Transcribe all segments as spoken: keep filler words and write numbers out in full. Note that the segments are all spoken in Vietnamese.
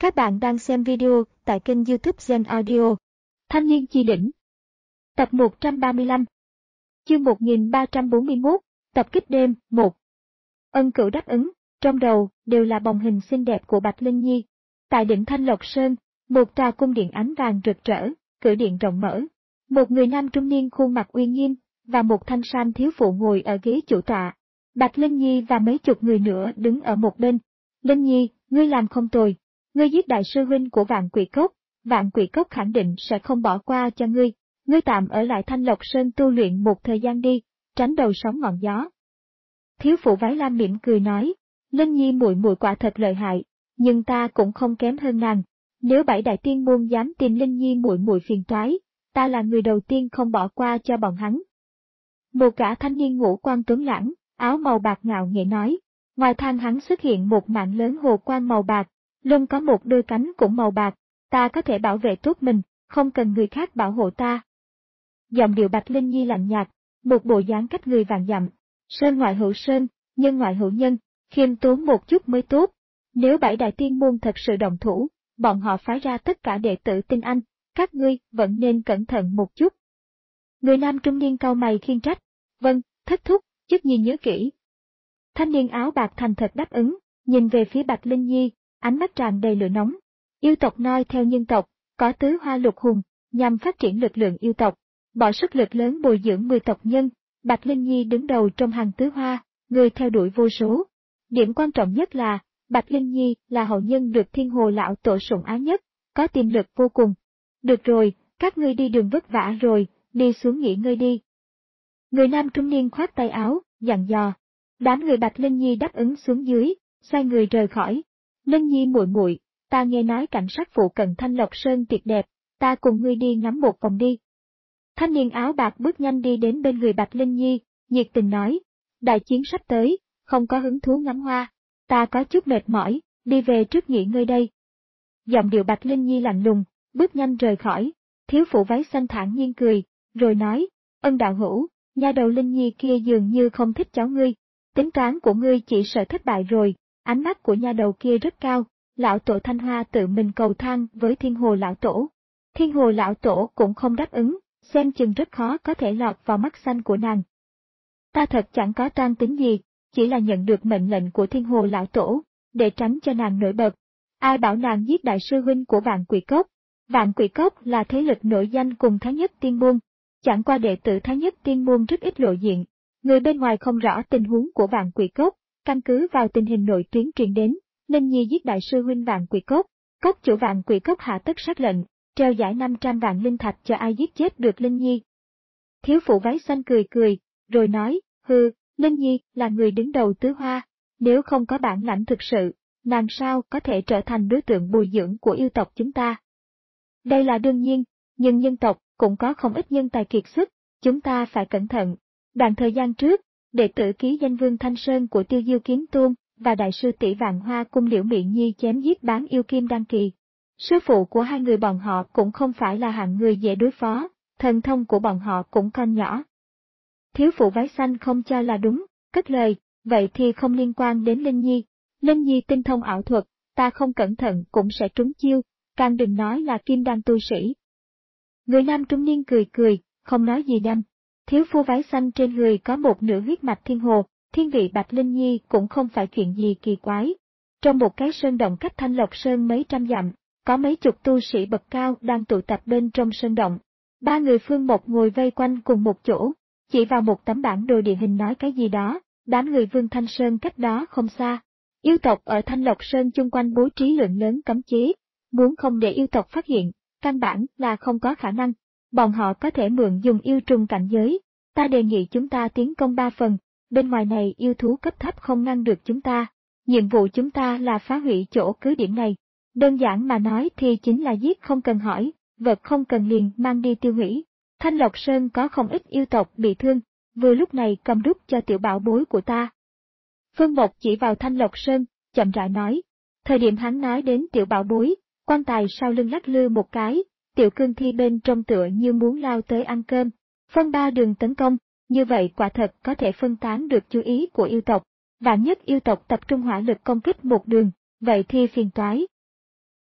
Các bạn đang xem video tại kênh YouTube Gen Audio. Thanh niên chi đỉnh. Tập một trăm ba mươi lăm. Chương một nghìn ba trăm bốn mươi mốt, tập kích đêm, một. Ân Cửu đáp ứng, trong đầu đều là bồng hình xinh đẹp của Bạch Linh Nhi. Tại đỉnh Thanh Lộc Sơn, một tòa cung điện ánh vàng rực rỡ, cửa điện rộng mở. Một người nam trung niên khuôn mặt uy nghiêm và một thanh sam thiếu phụ ngồi ở ghế chủ tọa. Bạch Linh Nhi và mấy chục người nữa đứng ở một bên. Linh Nhi, ngươi làm không tồi. Ngươi giết đại sư huynh của Vạn Quỷ Cốc, Vạn Quỷ Cốc khẳng định sẽ không bỏ qua cho ngươi. Ngươi tạm ở lại Thanh Lộc Sơn tu luyện một thời gian đi, tránh đầu sóng ngọn gió. Thiếu phụ váy lam mỉm cười nói, Linh Nhi muội muội quả thật lợi hại, nhưng ta cũng không kém hơn nàng. Nếu bảy đại tiên môn dám tìm Linh Nhi muội muội phiền toái, ta là người đầu tiên không bỏ qua cho bọn hắn. Một gã thanh niên ngũ quan tuấn lãng, áo màu bạc ngạo nghễ nói, ngoài thang hắn xuất hiện một mạng lớn hồ quang màu bạc. Lưng có một đôi cánh cũng màu bạc, ta có thể bảo vệ tốt mình, không cần người khác bảo hộ ta. Giọng điệu Bạch Linh Nhi lạnh nhạt, một bộ dáng cách người vạn dặm. Sơn ngoại hữu sơn, nhân ngoại hữu nhân, khiêm tốn một chút mới tốt. Nếu bảy đại tiên môn thật sự động thủ, bọn họ phái ra tất cả đệ tử tinh anh, các ngươi vẫn nên cẩn thận một chút. Người nam trung niên cau mày khiên trách, vâng, thất thúc, chức nhi nhớ kỹ. Thanh niên áo bạc thành thật đáp ứng, nhìn về phía Bạch Linh Nhi. Ánh mắt tràn đầy lửa nóng. Yêu tộc noi theo nhân tộc, có tứ hoa lục hùng, nhằm phát triển lực lượng yêu tộc, bỏ sức lực lớn bồi dưỡng mười tộc nhân. Bạch Linh Nhi đứng đầu trong hàng tứ hoa, người theo đuổi vô số. Điểm quan trọng nhất là, Bạch Linh Nhi là hậu nhân được Thiên Hồ lão tổ sủng ái nhất, có tiềm lực vô cùng. Được rồi, các ngươi đi đường vất vả rồi, đi xuống nghỉ ngơi đi. Người nam trung niên khoát tay áo, dặn dò. Đám người Bạch Linh Nhi đáp ứng xuống dưới, xoay người rời khỏi. Linh Nhi muội muội, ta nghe nói cảnh sát phụ cận Thanh Lộc Sơn tuyệt đẹp, ta cùng ngươi đi ngắm một vòng đi. Thanh niên áo bạc bước nhanh đi đến bên người Bạch Linh Nhi, nhiệt tình nói, đại chiến sắp tới, không có hứng thú ngắm hoa, ta có chút mệt mỏi, đi về trước nghỉ ngơi đây. Giọng điệu Bạch Linh Nhi lạnh lùng, bước nhanh rời khỏi, thiếu phụ váy xanh thản nhiên cười, rồi nói, ân đạo hữu, nha đầu Linh Nhi kia dường như không thích cháu ngươi, tính toán của ngươi chỉ sợ thất bại rồi. Ánh mắt của nha đầu kia rất cao, lão tổ Thanh Hoa tự mình cầu thang với Thiên Hồ lão tổ. Thiên Hồ lão tổ cũng không đáp ứng, xem chừng rất khó có thể lọt vào mắt xanh của nàng. Ta thật chẳng có toan tính gì, chỉ là nhận được mệnh lệnh của Thiên Hồ lão tổ, để tránh cho nàng nổi bật. Ai bảo nàng giết đại sư huynh của Vạn Quỷ Cốc? Vạn Quỷ Cốc là thế lực nổi danh cùng Thái Nhất Tiên Môn, chẳng qua đệ tử Thái Nhất Tiên Môn rất ít lộ diện, người bên ngoài không rõ tình huống của Vạn Quỷ Cốc. Căn cứ vào tình hình nội tuyến truyền đến, Linh Nhi giết đại sư huynh Vạn Quỷ Cốc, cốc chủ Vạn Quỷ Cốc hạ tất sát lệnh, treo giải năm trăm vạn linh thạch cho ai giết chết được Linh Nhi. Thiếu phụ váy xanh cười cười, rồi nói, hừ, Linh Nhi là người đứng đầu tứ hoa, nếu không có bản lãnh thực sự, nàng sao có thể trở thành đối tượng bồi dưỡng của yêu tộc chúng ta. Đây là đương nhiên, nhưng nhân tộc cũng có không ít nhân tài kiệt xuất, chúng ta phải cẩn thận. Đoạn thời gian trước, đệ tử ký danh Vương Thanh Sơn của Tiêu Diêu Kiếm Tôn và đại sư tỷ Vạn Hoa Cung Liễu Mị Nhi chém giết bán yêu kim đăng kỳ. Sư phụ của hai người bọn họ cũng không phải là hạng người dễ đối phó, thần thông của bọn họ cũng còn nhỏ. Thiếu phụ váy xanh không cho là đúng, cất lời, vậy thì không liên quan đến Linh Nhi. Linh Nhi tinh thông ảo thuật, ta không cẩn thận cũng sẽ trúng chiêu, càng đừng nói là kim đan tu sĩ. Người nam trung niên cười cười, không nói gì đâm. Thiếu phu váy xanh trên người có một nửa huyết mạch thiên hồ, thiên vị Bạch Linh Nhi cũng không phải chuyện gì kỳ quái. Trong một cái sơn động cách Thanh Lộc Sơn mấy trăm dặm, có mấy chục tu sĩ bậc cao đang tụ tập bên trong sơn động. Ba người Phương Mộc ngồi vây quanh cùng một chỗ, chỉ vào một tấm bản đồ địa hình nói cái gì đó, đám người Vương Thanh Sơn cách đó không xa. Yêu tộc ở Thanh Lộc Sơn chung quanh bố trí lượng lớn cấm chế, muốn không để yêu tộc phát hiện, căn bản là không có khả năng. Bọn họ có thể mượn dùng yêu trùng cảnh giới, ta đề nghị chúng ta tiến công ba phần, bên ngoài này yêu thú cấp thấp không ngăn được chúng ta, nhiệm vụ chúng ta là phá hủy chỗ cứ điểm này. Đơn giản mà nói thì chính là giết không cần hỏi, vật không cần liền mang đi tiêu hủy. Thanh Lộc Sơn có không ít yêu tộc bị thương, vừa lúc này cầm đúc cho tiểu bảo bối của ta. Phương Mộc chỉ vào Thanh Lộc Sơn, chậm rãi nói, thời điểm hắn nói đến tiểu bảo bối, quan tài sau lưng lắc lư một cái. Tiểu cương thi bên trong tựa như muốn lao tới ăn cơm, phân ba đường tấn công, như vậy quả thật có thể phân tán được chú ý của yêu tộc, vạn nhất yêu tộc tập trung hỏa lực công kích một đường, vậy thì phiền toái.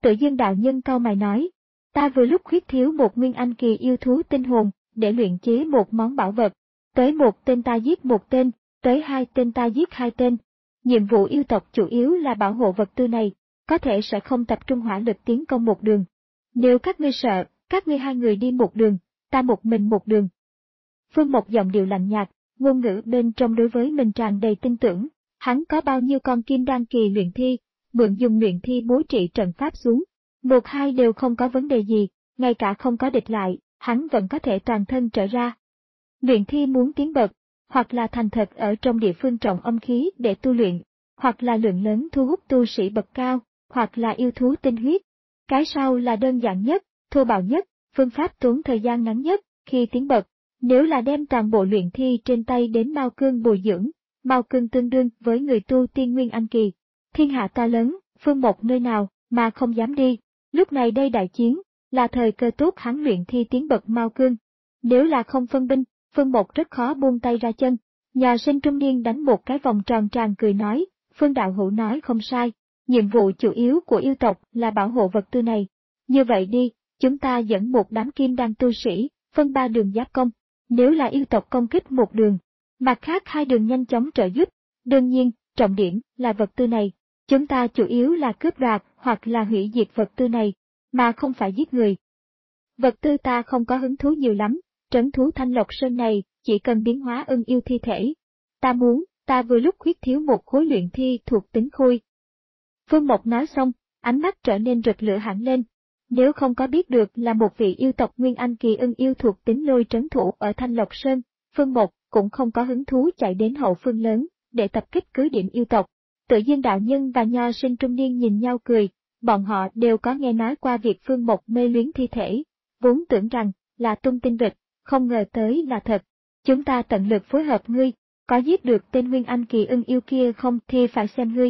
Tự Dương đạo nhân cau mày nói, ta vừa lúc khuyết thiếu một nguyên anh kỳ yêu thú tinh hồn, để luyện chế một món bảo vật. Tới một tên ta giết một tên, tới hai tên ta giết hai tên. Nhiệm vụ yêu tộc chủ yếu là bảo hộ vật tư này, có thể sẽ không tập trung hỏa lực tiến công một đường. Nếu các ngươi sợ, các ngươi hai người đi một đường, ta một mình một đường. Phương Mộc giọng điệu lạnh nhạt, ngôn ngữ bên trong đối với mình tràn đầy tin tưởng, hắn có bao nhiêu con kim đan kỳ luyện thi, mượn dùng luyện thi bố trị trận pháp xuống. Một hai đều không có vấn đề gì, ngay cả không có địch lại, hắn vẫn có thể toàn thân trở ra. Luyện thi muốn tiến bậc, hoặc là thành thật ở trong địa phương trọng âm khí để tu luyện, hoặc là lượng lớn thu hút tu sĩ bậc cao, hoặc là yêu thú tinh huyết. Cái sau là đơn giản nhất, thô bạo nhất, phương pháp tốn thời gian ngắn nhất khi tiến bậc. Nếu là đem toàn bộ luyện thi trên tay đến Mao Cương bồi dưỡng, Mao Cương tương đương với người tu tiên nguyên anh kỳ. Thiên hạ to lớn, Phương Mộc nơi nào mà không dám đi. Lúc này đây đại chiến, là thời cơ tốt hắn luyện thi tiến bậc Mao Cương. Nếu là không phân binh, Phương Mộc rất khó buông tay ra chân. Nhà sinh trung niên đánh một cái vòng tròn tràn cười nói, Phương đạo hữu nói không sai, nhiệm vụ chủ yếu của yêu tộc là bảo hộ vật tư này. Như vậy đi, chúng ta dẫn một đám kim đan tu sĩ, phân ba đường giáp công. Nếu là yêu tộc công kích một đường, mặt khác hai đường nhanh chóng trợ giúp. Đương nhiên, trọng điểm là vật tư này. Chúng ta chủ yếu là cướp đoạt hoặc là hủy diệt vật tư này, mà không phải giết người. Vật tư ta không có hứng thú nhiều lắm, trấn thú Thanh Lộc Sơn này chỉ cần biến hóa ưng yêu thi thể. Ta muốn, ta vừa lúc khuyết thiếu một khối luyện thi thuộc tính khôi. Phương Mộc nói xong, ánh mắt trở nên rực lửa hẳn lên. Nếu không có biết được là một vị yêu tộc Nguyên Anh kỳ ưng yêu thuộc tính lôi trấn thủ ở Thanh Lộc Sơn, Phương Mộc cũng không có hứng thú chạy đến hậu phương lớn, để tập kích cứ điểm yêu tộc. Tự Dương đạo nhân và Nho sinh trung niên nhìn nhau cười, bọn họ đều có nghe nói qua việc Phương Mộc mê luyến thi thể, vốn tưởng rằng là tung tin vịt, không ngờ tới là thật. Chúng ta tận lực phối hợp ngươi, có giết được tên Nguyên Anh kỳ ưng yêu kia không thì phải xem ngươi.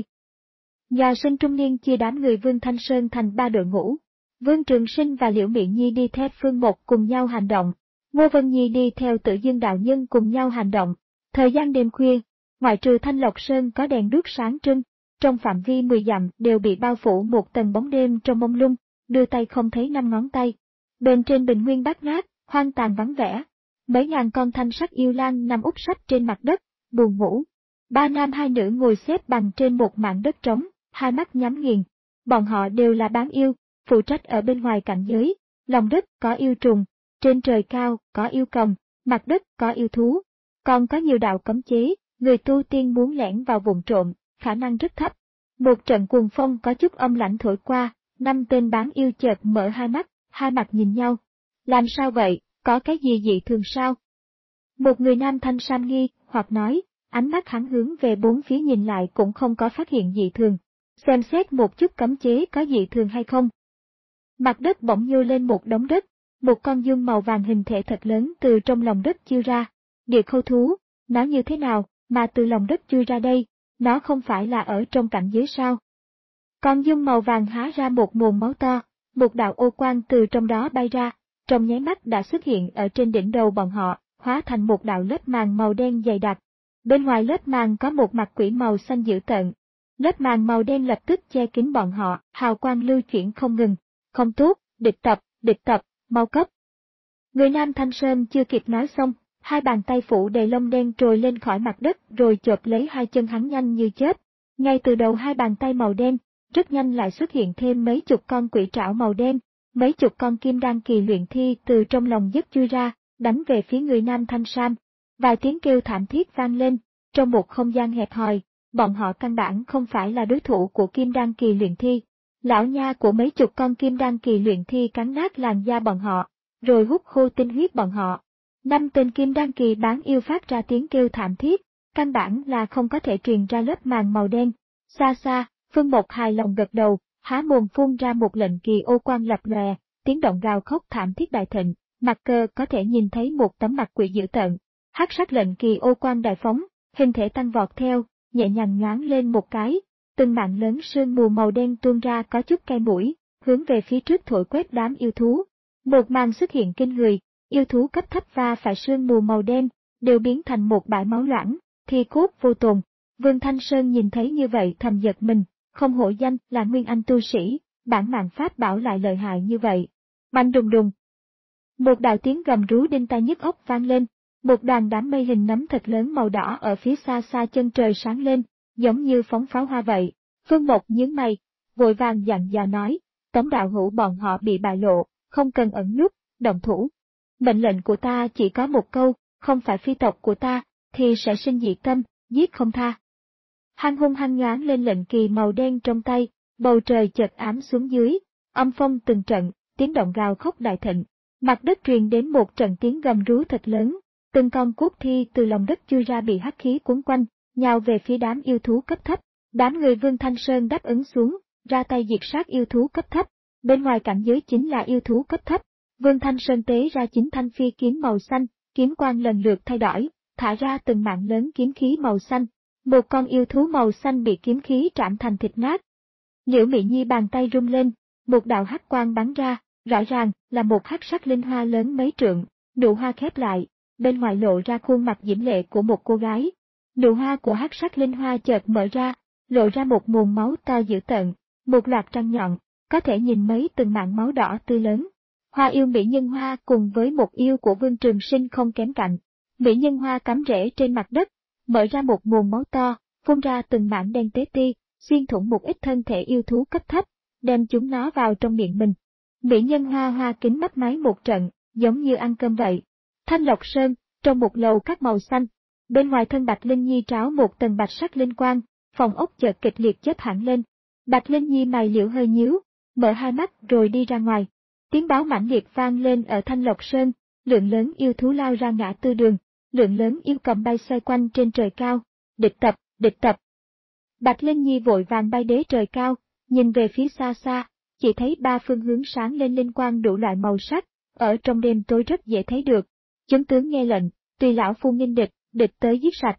Nho sinh trung niên chia đám người Vương Thanh Sơn thành ba đội ngũ. Vương Trường Sinh và Liễu Miện Nhi đi theo Phương Mộc cùng nhau hành động, Ngô Vân Nhi đi theo Tự Dương đạo nhân cùng nhau hành động. Thời gian đêm khuya, ngoại trừ Thanh Lộc Sơn có đèn đuốc sáng trưng, trong phạm vi mười dặm đều bị bao phủ một tầng bóng đêm trong mông lung, đưa tay không thấy năm ngón tay. Bên trên bình nguyên bát ngát, hoang tàn vắng vẻ, mấy ngàn con thanh sắc yêu lang nằm úp sấp trên mặt đất, buồn ngủ. Ba nam hai nữ ngồi xếp bằng trên một mảng đất trống, hai mắt nhắm nghiền. Bọn họ đều là bán yêu, phụ trách ở bên ngoài cảnh giới, lòng đất có yêu trùng, trên trời cao có yêu cầm, mặt đất có yêu thú, còn có nhiều đạo cấm chế, người tu tiên muốn lẻn vào vùng trộm, khả năng rất thấp. Một trận cuồng phong có chút âm lãnh thổi qua, năm tên bán yêu chợt mở hai mắt, hai mặt nhìn nhau. Làm sao vậy, có cái gì dị thường sao? Một người nam thanh sam nghi, hoặc nói, ánh mắt hắn hướng về bốn phía nhìn lại cũng không có phát hiện dị thường. Xem xét một chút cấm chế có dị thường hay không. Mặt đất bỗng nhô lên một đống đất, một con giun màu vàng hình thể thật lớn từ trong lòng đất chui ra. Địa khâu thú, nó như thế nào mà từ lòng đất chui ra đây, nó không phải là ở trong cảnh giới sao? Con giun màu vàng há ra một mồm máu to, một đạo ô quang từ trong đó bay ra, trong nháy mắt đã xuất hiện ở trên đỉnh đầu bọn họ, hóa thành một đạo lớp màng màu đen dày đặc. Bên ngoài lớp màng có một mặt quỷ màu xanh dữ tợn. Lớp màng màu đen lập tức che kín bọn họ, hào quang lưu chuyển không ngừng. Không tốt, địch tập, địch tập, mau cấp. Người nam Thanh Sơn chưa kịp nói xong, hai bàn tay phủ đầy lông đen trồi lên khỏi mặt đất rồi chộp lấy hai chân hắn nhanh như chớp. Ngay từ đầu hai bàn tay màu đen, rất nhanh lại xuất hiện thêm mấy chục con quỷ trảo màu đen, mấy chục con kim đan kỳ luyện thi từ trong lòng dứt chui ra, đánh về phía người nam Thanh Sam. Vài tiếng kêu thảm thiết vang lên, trong một không gian hẹp hòi, bọn họ căn bản không phải là đối thủ của kim đan kỳ luyện thi. Lão nha của mấy chục con kim đan kỳ luyện thi cắn nát làn da bọn họ, rồi hút khô tinh huyết bọn họ. Năm tên kim đan kỳ bán yêu phát ra tiếng kêu thảm thiết, căn bản là không có thể truyền ra lớp màng màu đen. Xa xa, Phương Mộc hài lòng gật đầu, há mồm phun ra một lệnh kỳ ô quang lập lòe, tiếng động gào khóc thảm thiết đại thịnh, mặt cờ có thể nhìn thấy một tấm mặt quỷ dữ tợn. Hắc sắc lệnh kỳ ô quang đại phóng, hình thể tăng vọt theo, nhẹ nhàng nhoáng lên một cái, từng mảng lớn sương mù màu đen tuôn ra có chút cay mũi, hướng về phía trước thổi quét đám yêu thú. Một màn xuất hiện kinh người, yêu thú cấp thấp va phải sương mù màu đen, đều biến thành một bãi máu loãng, thi cốt vô tồn. Vương Thanh Sơn nhìn thấy như vậy thầm giật mình, không hổ danh là nguyên anh tu sĩ, bản mạng pháp bảo lại lợi hại như vậy. Bành đùng đùng. Một đạo tiếng gầm rú đinh tai nhức óc vang lên, một đoàn đám mây hình nấm thật lớn màu đỏ ở phía xa xa chân trời sáng lên, giống như phóng pháo hoa vậy. Phương Mộc nhướng mày, vội vàng dặn dò nói, Tống đạo hữu bọn họ bị bại lộ, không cần ẩn núp, động thủ. Mệnh lệnh của ta chỉ có một câu, không phải phi tộc của ta, thì sẽ sinh dị tâm, giết không tha. Hắn hung hăng nhoáng lên lệnh kỳ màu đen trong tay, bầu trời chợt ám xuống dưới, âm phong từng trận, tiếng động gào khóc đại thịnh, mặt đất truyền đến một trận tiếng gầm rú thật lớn, từng con cốt thi từ lòng đất chui ra bị hắc khí cuốn quanh, nhào về phía đám yêu thú cấp thấp. Đám người Vương Thanh Sơn đáp ứng xuống, ra tay diệt sát yêu thú cấp thấp, bên ngoài cảnh giới chính là yêu thú cấp thấp. Vương Thanh Sơn tế ra chín thanh phi kiếm màu xanh, kiếm quang lần lượt thay đổi, thả ra từng mạng lớn kiếm khí màu xanh. Một con yêu thú màu xanh bị kiếm khí trảm thành thịt nát. Liễu Mị Nhi bàn tay rung lên, một đạo hắc quang bắn ra, rõ ràng là một hắc sắc linh hoa lớn mấy trượng, nụ hoa khép lại, bên ngoài lộ ra khuôn mặt diễm lệ của một cô gái. Nụ hoa của hắc sắc linh hoa chợt mở ra, lộ ra một nguồn máu to dữ tợn, một loạt răng nhọn, có thể nhìn mấy từng mảng máu đỏ tươi lớn. Hoa yêu mỹ nhân hoa cùng với một yêu của Vương Trường Sinh không kém cạnh. Mỹ nhân hoa cắm rễ trên mặt đất, mở ra một nguồn máu to, phun ra từng mảng đen tế ti, xuyên thủng một ít thân thể yêu thú cấp thấp, đem chúng nó vào trong miệng mình. Mỹ nhân hoa hoa kính mắt máy một trận, giống như ăn cơm vậy. Thanh Lộc Sơn, trong một lầu các màu xanh, bên ngoài thân Bạch Linh Nhi tráo một tầng bạch sắc linh quang, phòng ốc chợt kịch liệt chớp hẳn lên. Bạch Linh Nhi mày liễu hơi nhíu, mở hai mắt rồi đi ra ngoài. Tiếng báo mãnh liệt vang lên ở Thanh Lộc Sơn, lượng lớn yêu thú lao ra ngã tư đường, lượng lớn yêu cầm bay xoay quanh trên trời cao. Địch tập, địch tập. Bạch Linh Nhi vội vàng bay đế trời cao, nhìn về phía xa xa, chỉ thấy ba phương hướng sáng lên linh quang đủ loại màu sắc, ở trong đêm tối rất dễ thấy được. Chúng tướng nghe lệnh, tùy lão phu nghênh địch, địch tới giết sạch.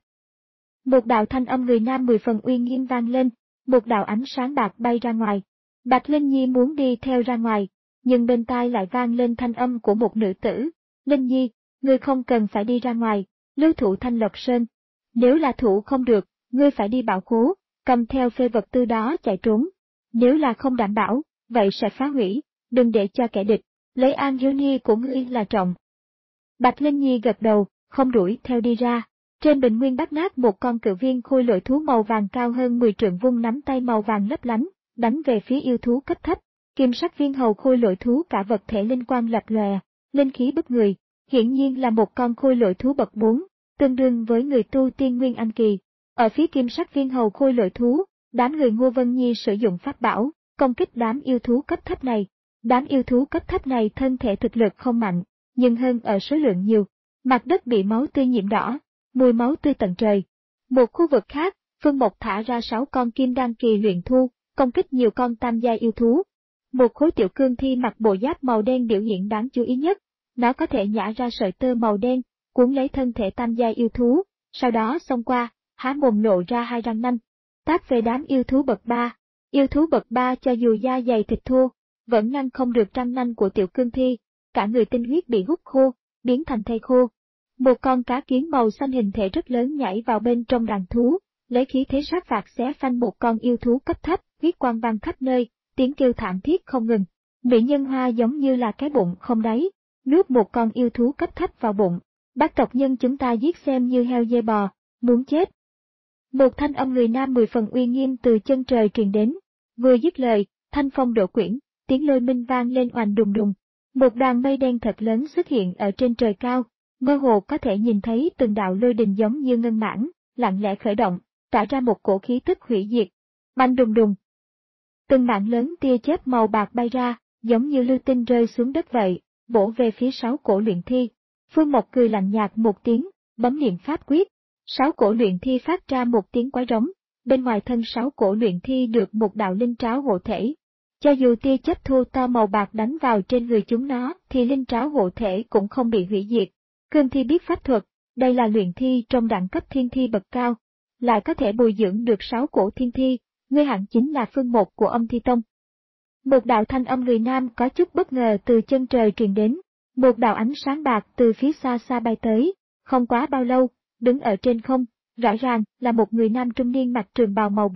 Một đạo thanh âm người nam mười phần uy nghiêm vang lên, một đạo ánh sáng bạc bay ra ngoài. Bạch Linh Nhi muốn đi theo ra ngoài, nhưng bên tai lại vang lên thanh âm của một nữ tử. Linh Nhi, ngươi không cần phải đi ra ngoài, lưu thủ Thanh Lộc Sơn. Nếu là thủ không được, ngươi phải đi bảo khố, cầm theo phê vật tư đó chạy trốn. Nếu là không đảm bảo, vậy sẽ phá hủy, đừng để cho kẻ địch, lấy an hiếu nhi của ngươi là trọng. Bạch Linh Nhi gật đầu, không đuổi theo đi ra. Trên bình nguyên bắt nát một con cự viên khôi lỗi thú màu vàng cao hơn mười trượng vung nắm tay màu vàng lấp lánh, đánh về phía yêu thú cấp thấp. Kim sắc viên hầu khôi lỗi thú cả vật thể linh quang lập lòe, linh khí bức người, hiển nhiên là một con khôi lỗi thú bậc bốn, tương đương với người tu tiên nguyên anh kỳ. Ở phía kim sắc viên hầu khôi lỗi thú, đám người Ngô Vân Nhi sử dụng pháp bảo, công kích đám yêu thú cấp thấp này. Đám yêu thú cấp thấp này thân thể thực lực không mạnh, nhưng hơn ở số lượng nhiều. Mặt đất bị máu tươi nhiễm đỏ, mùi máu tươi tận trời. Một khu vực khác, Phương Mộc thả ra sáu con kim đan kỳ luyện thu, công kích nhiều con tam giai yêu thú. Một khối tiểu cương thi mặc bộ giáp màu đen biểu hiện đáng chú ý nhất, nó có thể nhả ra sợi tơ màu đen, cuốn lấy thân thể tam giai yêu thú, sau đó xông qua, há mồm lộ ra hai răng nanh. Tác về đám yêu thú bậc ba, yêu thú bậc ba cho dù da dày thịt thô, vẫn ngăn không được răng nanh của tiểu cương thi, cả người tinh huyết bị hút khô, biến thành thây khô. Một con cá kiến màu xanh hình thể rất lớn nhảy vào bên trong đàn thú, lấy khí thế sát phạt xé phanh một con yêu thú cấp thấp, huyết quang vang khắp nơi, tiếng kêu thảm thiết không ngừng. Mỹ nhân hoa giống như là cái bụng không đáy, nuốt một con yêu thú cấp thấp vào bụng. Bác tộc nhân chúng ta giết xem như heo dê bò, muốn chết. Một thanh âm người nam mười phần uy nghiêm từ chân trời truyền đến, vừa dứt lời, thanh phong đổ quyển, tiếng lôi minh vang lên oành đùng đùng. Một đoàn mây đen thật lớn xuất hiện ở trên trời cao, mơ hồ có thể nhìn thấy từng đạo lôi đình giống như ngân mãn, lặng lẽ khởi động, tỏa ra một cổ khí tức hủy diệt. Bành đùng đùng. Từng mảng lớn tia chớp màu bạc bay ra, giống như lưu tinh rơi xuống đất vậy, bổ về phía sáu cổ luyện thi. Phương Mộc cười lạnh nhạt một tiếng, bấm niệm pháp quyết. Sáu cổ luyện thi phát ra một tiếng quái rống, bên ngoài thân sáu cổ luyện thi được một đạo linh tráo hộ thể. Cho dù tia chớp thô to màu bạc đánh vào trên người chúng nó, thì linh tráo hộ thể cũng không bị hủy diệt. Cương thi biết pháp thuật, đây là luyện thi trong đẳng cấp thiên thi bậc cao, lại có thể bồi dưỡng được sáu cổ thiên thi, ngươi hẳn chính là Phương Mộc của Âm Thi Tông. Một đạo thanh âm người nam có chút bất ngờ từ chân trời truyền đến, một đạo ánh sáng bạc từ phía xa xa bay tới, không quá bao lâu, đứng ở trên không, rõ ràng là một người nam trung niên mặc trường bào màu bạc,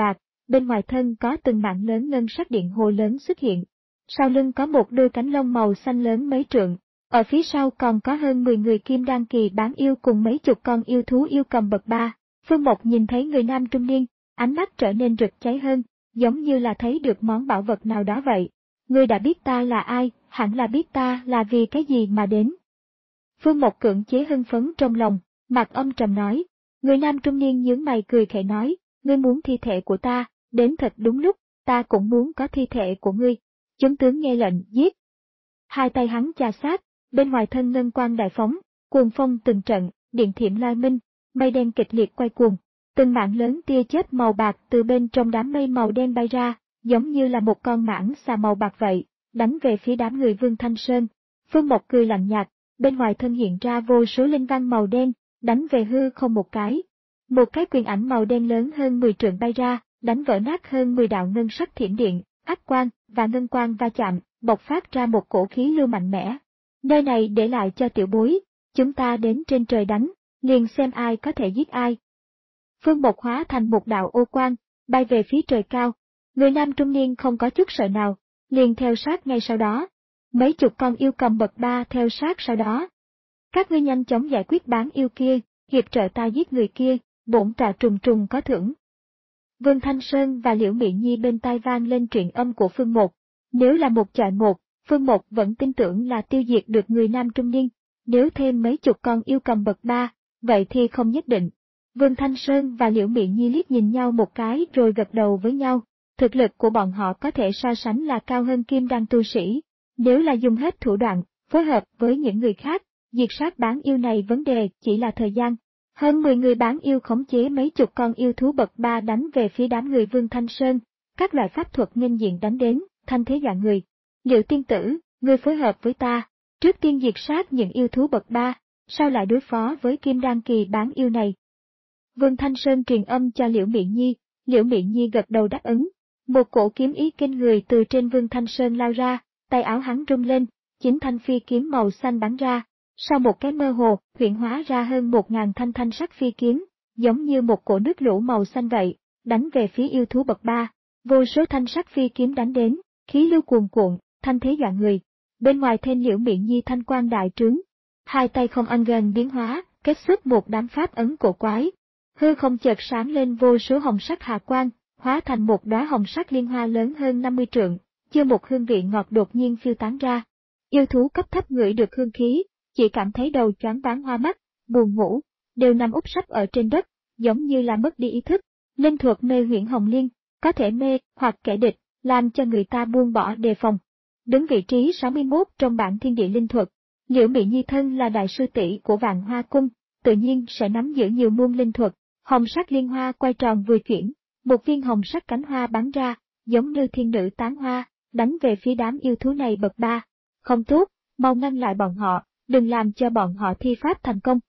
bên ngoài thân có từng mảng lớn ngân sắc điện hồ lớn xuất hiện. Sau lưng có một đôi cánh lông màu xanh lớn mấy trượng, ở phía sau còn có hơn mười người kim đan kỳ bán yêu cùng mấy chục con yêu thú yêu cầm bậc ba. Phương Mộc nhìn thấy người nam trung niên, ánh mắt trở nên rực cháy hơn, giống như là thấy được món bảo vật nào đó vậy. Ngươi đã biết ta là ai, hẳn là biết ta là vì cái gì mà đến. Phương Mộc cưỡng chế hưng phấn trong lòng, mặt âm trầm nói. Người nam trung niên nhướng mày cười khẽ nói, ngươi muốn thi thể của ta, đến thật đúng lúc, ta cũng muốn có thi thể của ngươi. Chúng tướng nghe lệnh, giết. Hai tay hắn chà sát, bên ngoài thân ngân quang đại phóng, cuồng phong từng trận, điện thiểm lai minh, mây đen kịch liệt quay cuồng. Từng mảng lớn tia chớp màu bạc từ bên trong đám mây màu đen bay ra, giống như là một con mãng xà màu bạc vậy, đánh về phía đám người Vương Thanh Sơn. Phương Mộc cười lạnh nhạt, bên ngoài thân hiện ra vô số linh văn màu đen, đánh về hư không một cái. Một cái quyền ảnh màu đen lớn hơn mười trượng bay ra, đánh vỡ nát hơn mười đạo ngân sắc thiểm điện, ác quang và ngân quang va chạm, bộc phát ra một cổ khí lưu mạnh mẽ. Nơi này để lại cho tiểu bối, chúng ta đến trên trời đánh, liền xem ai có thể giết ai. Phương Mộc hóa thành một đạo ô quang, bay về phía trời cao. Người nam trung niên không có chút sợ nào, liền theo sát ngay sau đó. Mấy chục con yêu cầm bậc ba theo sát sau đó. Các ngươi nhanh chóng giải quyết bán yêu kia, hiệp trợ ta giết người kia, bổn trà trùng trùng có thưởng. Vương Thanh Sơn và Liễu Mị Nhi bên tai vang lên truyền âm của Phương Mộc. Nếu là một chọi một, Phương Mộc vẫn tin tưởng là tiêu diệt được người nam trung niên. Nếu thêm mấy chục con yêu cầm bậc ba, vậy thì không nhất định. Vương Thanh Sơn và Liễu Mị Nhi liếc nhìn nhau một cái rồi gật đầu với nhau. Thực lực của bọn họ có thể so sánh là cao hơn kim đan tu sĩ. Nếu là dùng hết thủ đoạn, phối hợp với những người khác, diệt sát bán yêu này vấn đề chỉ là thời gian. Hơn mười người bán yêu khống chế mấy chục con yêu thú bậc ba đánh về phía đám người Vương Thanh Sơn, các loại pháp thuật nghênh diện đánh đến, thanh thế dọa người. Liệu tiên tử, ngươi phối hợp với ta, trước tiên diệt sát những yêu thú bậc ba, sao lại đối phó với kim đan kỳ bán yêu này? Vương Thanh Sơn truyền âm cho Liễu Mị Nhi, Liễu Mị Nhi gật đầu đáp ứng. Một cổ kiếm ý kinh người từ trên Vương Thanh Sơn lao ra, tay áo hắn rung lên, chín thanh phi kiếm màu xanh bắn ra. Sau một cái mơ hồ, hiện hóa ra hơn một ngàn thanh thanh sắc phi kiếm, giống như một cổ nước lũ màu xanh vậy, đánh về phía yêu thú bậc ba. Vô số thanh sắc phi kiếm đánh đến, khí lưu cuồn cuộn, thanh thế dọa người. Bên ngoài thêm Liễu Mị Nhi thanh quang đại trướng. Hai tay không ăn gần biến hóa, kết xuất một đám pháp ấn cổ quái. Hư không chợt sáng lên vô số hồng sắc hà quang, hóa thành một đóa hồng sắc liên hoa lớn hơn năm mươi trượng, chưa một hương vị ngọt đột nhiên phiêu tán ra. Yêu thú cấp thấp ngửi được hương khí, chỉ cảm thấy đầu choáng váng hoa mắt, buồn ngủ, đều nằm úp sấp ở trên đất, giống như là mất đi ý thức. Linh thuật mê huyễn hồng liên, có thể mê hoặc kẻ địch, làm cho người ta buông bỏ đề phòng. Đứng vị trí sáu mươi mốt trong bảng thiên địa linh thuật, Liễu Mị Nhi thân là đại sư tỷ của Vạn Hoa Cung, tự nhiên sẽ nắm giữ nhiều môn linh thuật. Hồng sắc liên hoa quay tròn vừa chuyển, một viên hồng sắc cánh hoa bắn ra, giống như thiên nữ tán hoa, đánh về phía đám yêu thú này bậc ba. Không tốt, mau ngăn lại bọn họ, đừng làm cho bọn họ thi pháp thành công.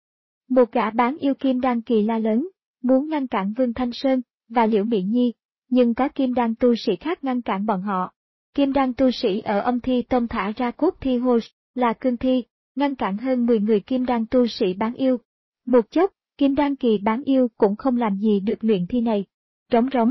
Một gã bán yêu kim đan kỳ la lớn, muốn ngăn cản Vương Thanh Sơn và Liễu Mị Nhi, nhưng có kim đan tu sĩ khác ngăn cản bọn họ. Kim đan tu sĩ ở Âm Thi Tông thả ra cốt thi hô là cương thi, ngăn cản hơn mười người kim đan tu sĩ bán yêu. Một chốc, kim đan kỳ bán yêu cũng không làm gì được luyện thi này. Rống rống.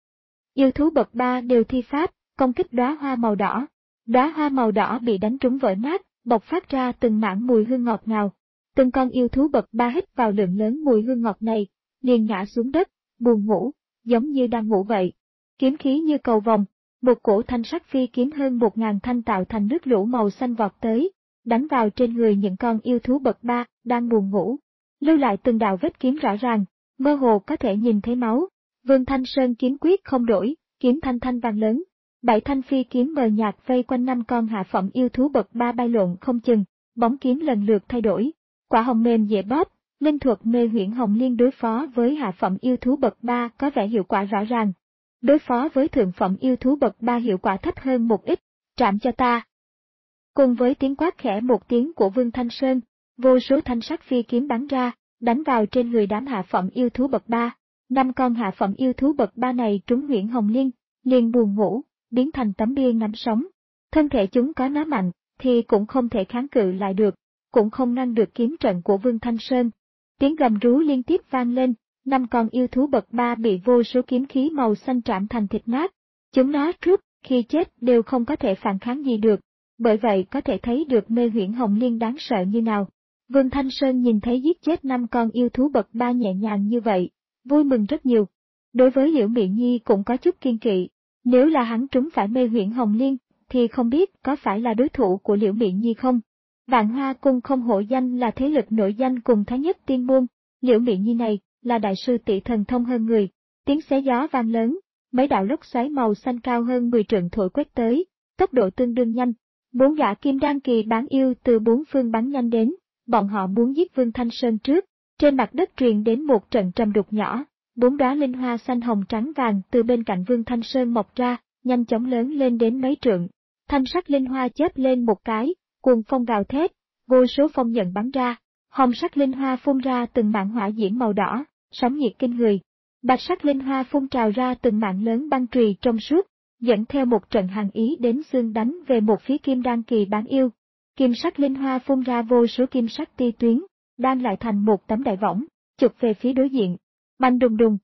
Yêu thú bậc ba đều thi pháp, công kích đóa hoa màu đỏ. Đóa hoa màu đỏ bị đánh trúng vỡ nát, bộc phát ra từng mảng mùi hương ngọt ngào. Từng con yêu thú bậc ba hít vào lượng lớn mùi hương ngọt này, liền ngã xuống đất, buồn ngủ, giống như đang ngủ vậy. Kiếm khí như cầu vồng, một cổ thanh sắc phi kiếm hơn một ngàn thanh tạo thành nước lũ màu xanh vọt tới, đánh vào trên người những con yêu thú bậc ba đang buồn ngủ, lưu lại từng đạo vết kiếm rõ ràng, mơ hồ có thể nhìn thấy máu. Vương Thanh Sơn kiếm quyết không đổi, kiếm thanh thanh vàng lớn. Bảy thanh phi kiếm mờ nhạt vây quanh năm con hạ phẩm yêu thú bậc ba bay lộn không chừng, bóng kiếm lần lượt thay đổi. Quả hồng mềm dễ bóp, linh thuật mê huyễn hồng liên đối phó với hạ phẩm yêu thú bậc ba có vẻ hiệu quả rõ ràng. Đối phó với thượng phẩm yêu thú bậc ba hiệu quả thấp hơn một ít, chạm cho ta. Cùng với tiếng quát khẽ một tiếng của Vương Thanh Sơn, vô số thanh sắc phi kiếm bắn ra, đánh vào trên người đám hạ phẩm yêu thú bậc ba. Năm con hạ phẩm yêu thú bậc ba này trúng huyễn hồng liên, liền buồn ngủ, biến thành tấm bia ngắm sống. Thân thể chúng có nó mạnh, thì cũng không thể kháng cự lại được, cũng không ngăn được kiếm trận của Vương Thanh Sơn. Tiếng gầm rú liên tiếp vang lên, năm con yêu thú bậc ba bị vô số kiếm khí màu xanh trảm thành thịt nát. Chúng nó rút, khi chết đều không có thể phản kháng gì được, bởi vậy có thể thấy được mê huyễn hồng liên đáng sợ như nào. Vương Thanh Sơn nhìn thấy giết chết năm con yêu thú bậc ba nhẹ nhàng như vậy, vui mừng rất nhiều. Đối với Liễu Mị Nhi cũng có chút kiên kỵ, nếu là hắn trúng phải mê huyễn hồng liên, thì không biết có phải là đối thủ của Liễu Mị Nhi không. Vạn Hoa Cung không hổ danh là thế lực nổi danh cùng Thái Nhất Tiên Môn, Liễu Mị Nhi này là đại sư tỷ thần thông hơn người. Tiếng xé gió vang lớn, mấy đạo lốc xoáy màu xanh cao hơn mười trượng thổi quét tới, tốc độ tương đương nhanh. Bốn gã kim đan kỳ bán yêu từ bốn phương bắn nhanh đến, bọn họ muốn giết Vương Thanh Sơn trước. Trên mặt đất truyền đến một trận trầm đục nhỏ, bốn đóa linh hoa xanh hồng trắng vàng từ bên cạnh Vương Thanh Sơn mọc ra, nhanh chóng lớn lên đến mấy trượng. Thanh sắc linh hoa chớp lên một cái, cuồng phong gào thét, vô số phong nhận bắn ra, hồng sắc linh hoa phun ra từng mảng hỏa diễm màu đỏ, sóng nhiệt kinh người. Bạch sắc linh hoa phun trào ra từng mảng lớn băng trùy trong suốt, dẫn theo một trận hàn ý đến xương đánh về một phía kim đan kỳ bán yêu. Kim sắc linh hoa phun ra vô số kim sắc ti tuyến, đan lại thành một tấm đại võng, chụp về phía đối diện. Bành đùng đùng.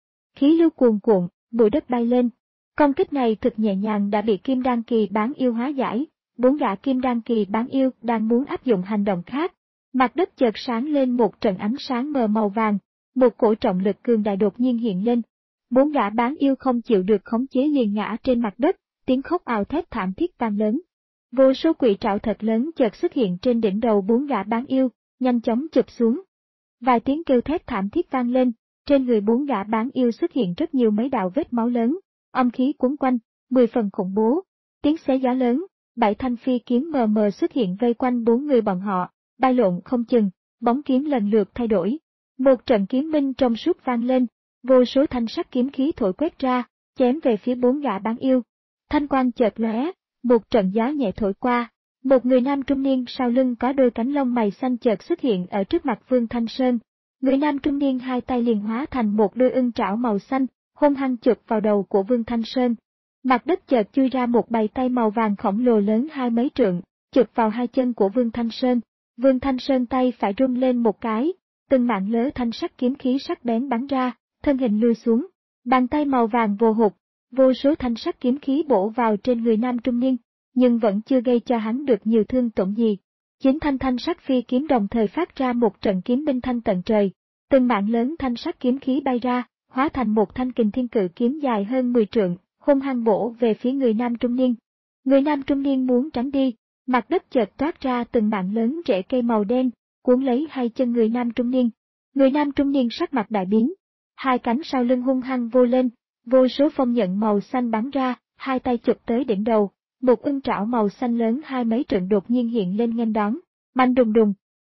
Khí lưu cuồn cuộn, bụi đất bay lên. Công kích này thực nhẹ nhàng đã bị kim đan kỳ bán yêu hóa giải. Bốn gã kim đan kỳ bán yêu đang muốn áp dụng hành động khác. Mặt đất chợt sáng lên một trận ánh sáng mờ màu vàng, một cổ trọng lực cường đại đột nhiên hiện lên. Bốn gã bán yêu không chịu được khống chế liền ngã trên mặt đất, tiếng khóc ào thét thảm thiết vang lớn. Vô số quỷ trảo thật lớn chợt xuất hiện trên đỉnh đầu bốn gã bán yêu, nhanh chóng chụp xuống. Vài tiếng kêu thét thảm thiết vang lên, trên người bốn gã bán yêu xuất hiện rất nhiều mấy đạo vết máu lớn, âm khí cuốn quanh, mười phần khủng bố. Tiếng xé gió lớn, bảy thanh phi kiếm mờ mờ xuất hiện vây quanh bốn người bọn họ, bay lộn không chừng, bóng kiếm lần lượt thay đổi. Một trận kiếm minh trong suốt vang lên, vô số thanh sắc kiếm khí thổi quét ra, chém về phía bốn gã bán yêu. Thanh quang chợt lóe, một trận gió nhẹ thổi qua, một người nam trung niên sau lưng có đôi cánh lông mày xanh chợt xuất hiện ở trước mặt Vương Thanh Sơn. Người nam trung niên hai tay liền hóa thành một đôi ưng trảo màu xanh, hung hăng chụp vào đầu của Vương Thanh Sơn. Mặt đất chợt chui ra một bàn tay màu vàng khổng lồ lớn hai mấy trượng, chụp vào hai chân của Vương Thanh Sơn. Vương Thanh Sơn tay phải rung lên một cái, từng mạng lớ thanh sắc kiếm khí sắc bén bắn ra, thân hình lui xuống. Bàn tay màu vàng vô hụt, vô số thanh sắc kiếm khí bổ vào trên người nam trung niên, nhưng vẫn chưa gây cho hắn được nhiều thương tổn gì. Chín thanh thanh sắc phi kiếm đồng thời phát ra một trận kiếm binh thanh tận trời, từng mạng lớn thanh sắc kiếm khí bay ra, hóa thành một thanh kình thiên cự kiếm dài hơn mười trượng, hung hăng bổ về phía người nam trung niên. Người nam trung niên muốn tránh đi, mặt đất chợt toát ra từng mạng lớn rễ cây màu đen, cuốn lấy hai chân người nam trung niên. Người nam trung niên sắc mặt đại biến, hai cánh sau lưng hung hăng vô lên, vô số phong nhận màu xanh bắn ra, hai tay chụp tới đỉnh đầu. Một ưng trảo màu xanh lớn hai mấy trượng đột nhiên hiện lên nghênh đón, mạnh đùng đùng.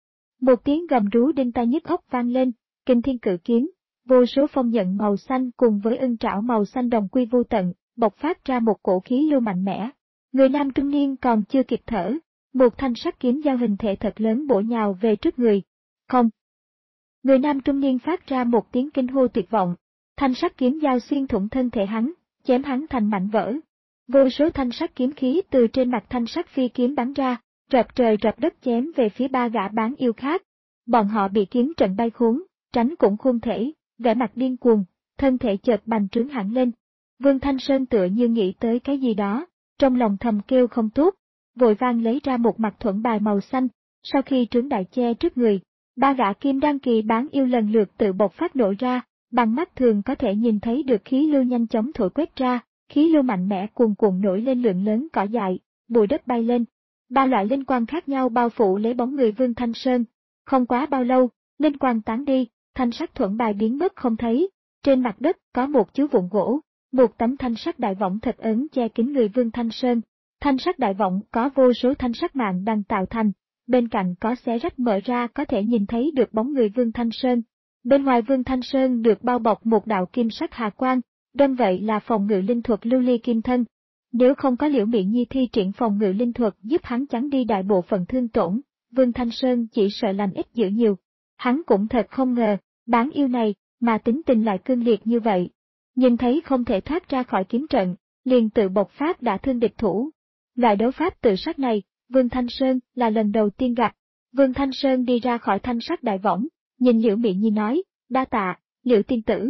Một tiếng gầm rú đinh tai nhức óc vang lên, kinh thiên cự kiếm, vô số phong nhận màu xanh cùng với ưng trảo màu xanh đồng quy vô tận, bộc phát ra một cổ khí lưu mạnh mẽ. Người nam trung niên còn chưa kịp thở, một thanh sắc kiếm giao hình thể thật lớn bổ nhào về trước người. Không! Người nam trung niên phát ra một tiếng kinh hô tuyệt vọng, thanh sắc kiếm giao xuyên thủng thân thể hắn, chém hắn thành mảnh vỡ. Vô số thanh sắc kiếm khí từ trên mặt thanh sắc phi kiếm bắn ra, rập trời rập đất chém về phía ba gã bán yêu khác. Bọn họ bị kiếm trận bay khốn, tránh cũng không thể, vẻ mặt điên cuồng, thân thể chợt bành trướng hẳn lên. Vương Thanh Sơn tựa như nghĩ tới cái gì đó, trong lòng thầm kêu không tốt, vội vang lấy ra một mặt thuẫn bài màu xanh, sau khi trướng đại che trước người, ba gã kim đan kỳ bán yêu lần lượt tự bộc phát nổ ra, bằng mắt thường có thể nhìn thấy được khí lưu nhanh chóng thổi quét ra. Khí lưu mạnh mẽ cuồn cuộn nổi lên lượng lớn cỏ dại, bụi đất bay lên. Ba loại linh quang khác nhau bao phủ lấy bóng người Vương Thanh Sơn. Không quá bao lâu, linh quang tán đi, thanh sắc thuẫn bài biến mất không thấy. Trên mặt đất có một chú vụn gỗ, một tấm thanh sắc đại võng thật ấn che kín người Vương Thanh Sơn. Thanh sắc đại võng có vô số thanh sắc mạng đang tạo thành, bên cạnh có xé rách mở ra có thể nhìn thấy được bóng người Vương Thanh Sơn. Bên ngoài Vương Thanh Sơn được bao bọc một đạo kim sắc hà quang. Đơn vậy là phòng ngự linh thuật lưu ly kim thân. Nếu không có Liễu Mị Nhi thi triển phòng ngự linh thuật giúp hắn chắn đi đại bộ phận thương tổn, Vương Thanh Sơn chỉ sợ lành ít dữ nhiều. Hắn cũng thật không ngờ, bán yêu này, mà tính tình lại cương liệt như vậy. Nhìn thấy không thể thoát ra khỏi kiếm trận, liền tự bộc phát đã thương địch thủ. Loại đấu pháp tự sát này, Vương Thanh Sơn là lần đầu tiên gặp. Vương Thanh Sơn đi ra khỏi thanh sắc đại võng, nhìn Liễu Mị Nhi nói, đa tạ. Liễu tiên tử.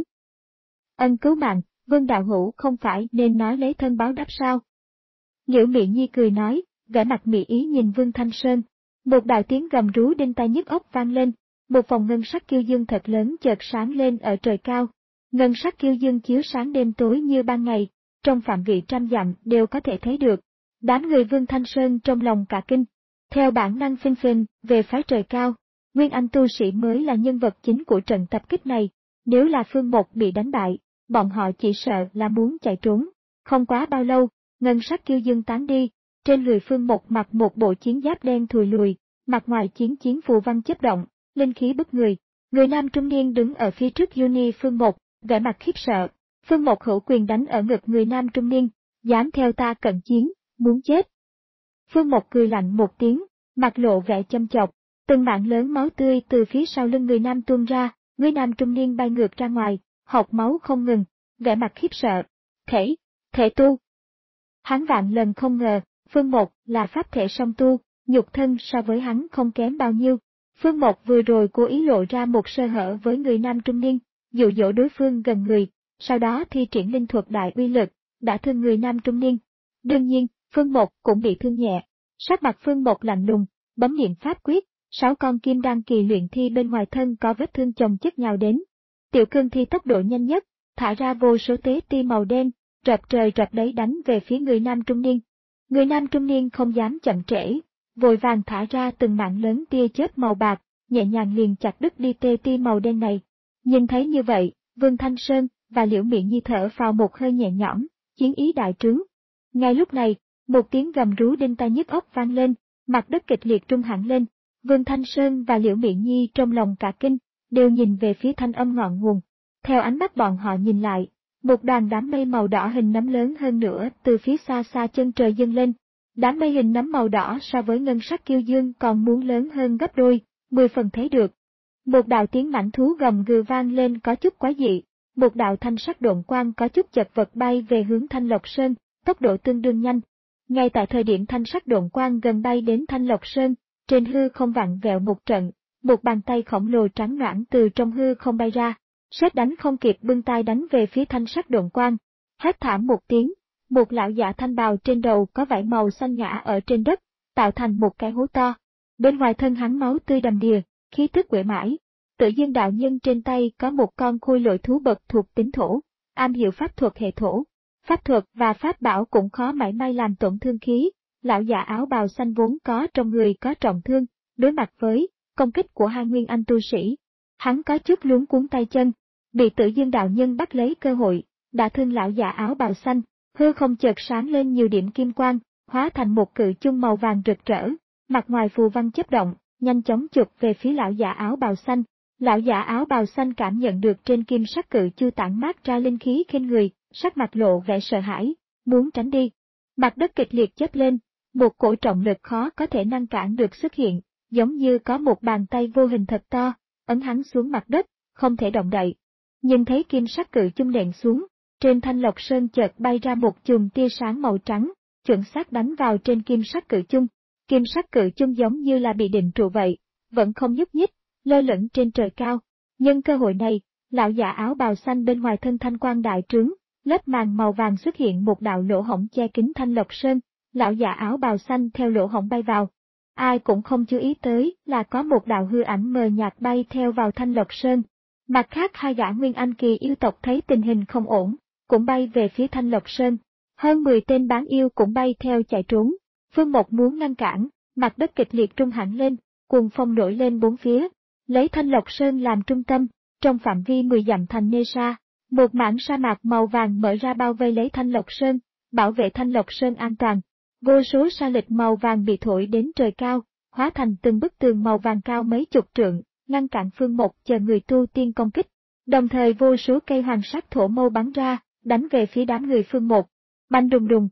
Ân cứu mạng, Vương đạo hữu không phải nên nói lấy thân báo đáp sao? Liễu Mị Nhi cười nói, vẻ mặt mị ý nhìn Vương Thanh Sơn. Một đạo tiếng gầm rú đinh tai nhức óc vang lên, một vòng ngân sắc kiêu dương thật lớn chợt sáng lên ở trời cao. Ngân sắc kiêu dương chiếu sáng đêm tối như ban ngày, trong phạm vị trăm dặm đều có thể thấy được. Đám người Vương Thanh Sơn trong lòng cả kinh, theo bản năng phinh phinh về phái trời cao. Nguyên Anh tu sĩ mới là nhân vật chính của trận tập kích này, nếu là Phương Mộc bị đánh bại, bọn họ chỉ sợ là muốn chạy trốn. Không quá bao lâu, ngân sắc kiêu dương tán đi, trên người Phương Mộc mặc một bộ chiến giáp đen thùi lùi, mặt ngoài chiến chiến phù văn chớp động, linh khí bức người. Người nam trung niên đứng ở phía trước Uni Phương Mộc, vẻ mặt khiếp sợ. Phương Mộc hữu quyền đánh ở ngực người nam trung niên, dám theo ta cận chiến, muốn chết. Phương Mộc cười lạnh một tiếng, mặt lộ vẻ châm chọc, từng mảng lớn máu tươi từ phía sau lưng người nam tuôn ra, người nam trung niên bay ngược ra ngoài, hộc máu không ngừng, vẻ mặt khiếp sợ. Thể, thể tu. Hắn vạn lần không ngờ, Phương Mộc là pháp thể song tu, nhục thân so với hắn không kém bao nhiêu. Phương Mộc vừa rồi cố ý lộ ra một sơ hở với người nam trung niên, dụ dỗ đối phương gần người, sau đó thi triển linh thuật đại uy lực, đã thương người nam trung niên. Đương nhiên, Phương Mộc cũng bị thương nhẹ. Sắc mặt Phương Mộc lạnh lùng, bấm niệm pháp quyết, sáu con kim đan kỳ luyện thi bên ngoài thân có vết thương chồng chất nhào đến. Tiểu cương thi tốc độ nhanh nhất, thả ra vô số tế ti màu đen, rập trời rập đấy đánh về phía người nam trung niên. Người nam trung niên không dám chậm trễ, vội vàng thả ra từng mạng lớn tia chớp màu bạc, nhẹ nhàng liền chặt đứt đi tê ti màu đen này. Nhìn thấy như vậy, Vương Thanh Sơn và Liễu Mị Nhi thở phào một hơi nhẹ nhõm, chiến ý đại trướng. Ngay lúc này, một tiếng gầm rú đinh tai nhức óc vang lên, mặt đất kịch liệt rung hẳn lên. Vương Thanh Sơn và Liễu Mị Nhi trong lòng cả kinh, đều nhìn về phía thanh âm ngọn nguồn. Theo ánh mắt bọn họ nhìn lại, một đoàn đám mây màu đỏ hình nắm lớn hơn nữa từ phía xa xa chân trời dâng lên. Đám mây hình nắm màu đỏ so với ngân sắc kiêu dương còn muốn lớn hơn gấp đôi, mười phần thấy được. Một đạo tiếng mãnh thú gầm gừ vang lên có chút quái dị, một đạo thanh sắc độn quang có chút chật vật bay về hướng Thanh Lộc Sơn, tốc độ tương đương nhanh. Ngay tại thời điểm thanh sắc độn quang gần bay đến Thanh Lộc Sơn, trên hư không vặn vẹo một trận, một bàn tay khổng lồ trắng noãn từ trong hư không bay ra, sét đánh không kịp bưng tay đánh về phía thanh sắc độn quang. Hét thảm một tiếng, một lão giả thanh bào trên đầu có vảy màu xanh ngã ở trên đất, tạo thành một cái hố to. Bên ngoài thân hắn máu tươi đầm đìa, khí tức uể mãi. Tự Dương đạo nhân trên tay có một con khôi lỗi thú bậc thuộc tính thổ, am hiểu pháp thuật hệ thổ. Pháp thuật và pháp bảo cũng khó mảy may làm tổn thương khí. Lão già áo bào xanh vốn có trong người có trọng thương, đối mặt với công kích của hai nguyên anh tu sĩ, hắn có chút luống cuống tay chân, bị Tự Dương đạo nhân bắt lấy cơ hội, đã thương lão già áo bào xanh, hư không chợt sáng lên nhiều điểm kim quang, hóa thành một cự chung màu vàng rực rỡ, mặt ngoài phù văn chớp động, nhanh chóng chụp về phía lão già áo bào xanh. Lão già áo bào xanh cảm nhận được trên kim sắc cự chu tản mát ra linh khí khinh người, sắc mặt lộ vẻ sợ hãi, muốn tránh đi. Mặt đất kịch liệt chớp lên, một cổ trọng lực khó có thể ngăn cản được xuất hiện, giống như có một bàn tay vô hình thật to, ấn hắn xuống mặt đất, không thể động đậy. Nhưng thấy kim sắc cự chung nện xuống, trên Thanh Lộc Sơn chợt bay ra một chùm tia sáng màu trắng, chuẩn xác đánh vào trên kim sắc cự chung. Kim sắc cự chung giống như là bị định trụ vậy, vẫn không nhúc nhích, lơ lửng trên trời cao. Nhân cơ hội này, lão già áo bào xanh bên ngoài thân thanh quang đại trướng, lớp màn màu vàng xuất hiện một đạo lỗ hổng che kín Thanh Lộc Sơn, lão già áo bào xanh theo lỗ hổng bay vào. Ai cũng không chú ý tới là có một đạo hư ảnh mờ nhạt bay theo vào Thanh Lộc Sơn. Mặt khác hai gã nguyên anh kỳ yêu tộc thấy tình hình không ổn, cũng bay về phía Thanh Lộc Sơn. Hơn mười tên bán yêu cũng bay theo chạy trốn. Phương Mộc muốn ngăn cản, mặt đất kịch liệt rung hẳn lên, cuồng phong nổi lên bốn phía. Lấy Thanh Lộc Sơn làm trung tâm, trong phạm vi mười dặm thành nê sa, một mảng sa mạc màu vàng mở ra bao vây lấy Thanh Lộc Sơn, bảo vệ Thanh Lộc Sơn an toàn. Vô số sa lịch màu vàng bị thổi đến trời cao, hóa thành từng bức tường màu vàng cao mấy chục trượng, ngăn cản Phương Mộc chờ người tu tiên công kích. Đồng thời vô số cây hoàng sắc thổ mâu bắn ra, đánh về phía đám người Phương Mộc. Bành đùng đùng.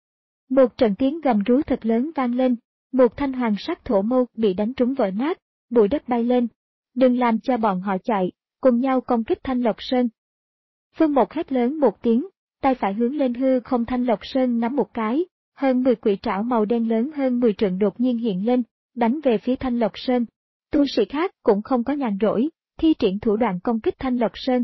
Một trận tiếng gầm rú thật lớn vang lên, một thanh hoàng sắc thổ mâu bị đánh trúng vỡ nát, bụi đất bay lên. Đừng làm cho bọn họ chạy, cùng nhau công kích Thanh Lộc Sơn. Phương Mộc hét lớn một tiếng, tay phải hướng lên hư không Thanh Lộc Sơn nắm một cái, hơn mười quỷ trảo màu đen lớn hơn mười trượng đột nhiên hiện lên, đánh về phía Thanh Lộc Sơn. Tu sĩ khác cũng không có nhàn rỗi, thi triển thủ đoạn công kích Thanh Lộc Sơn,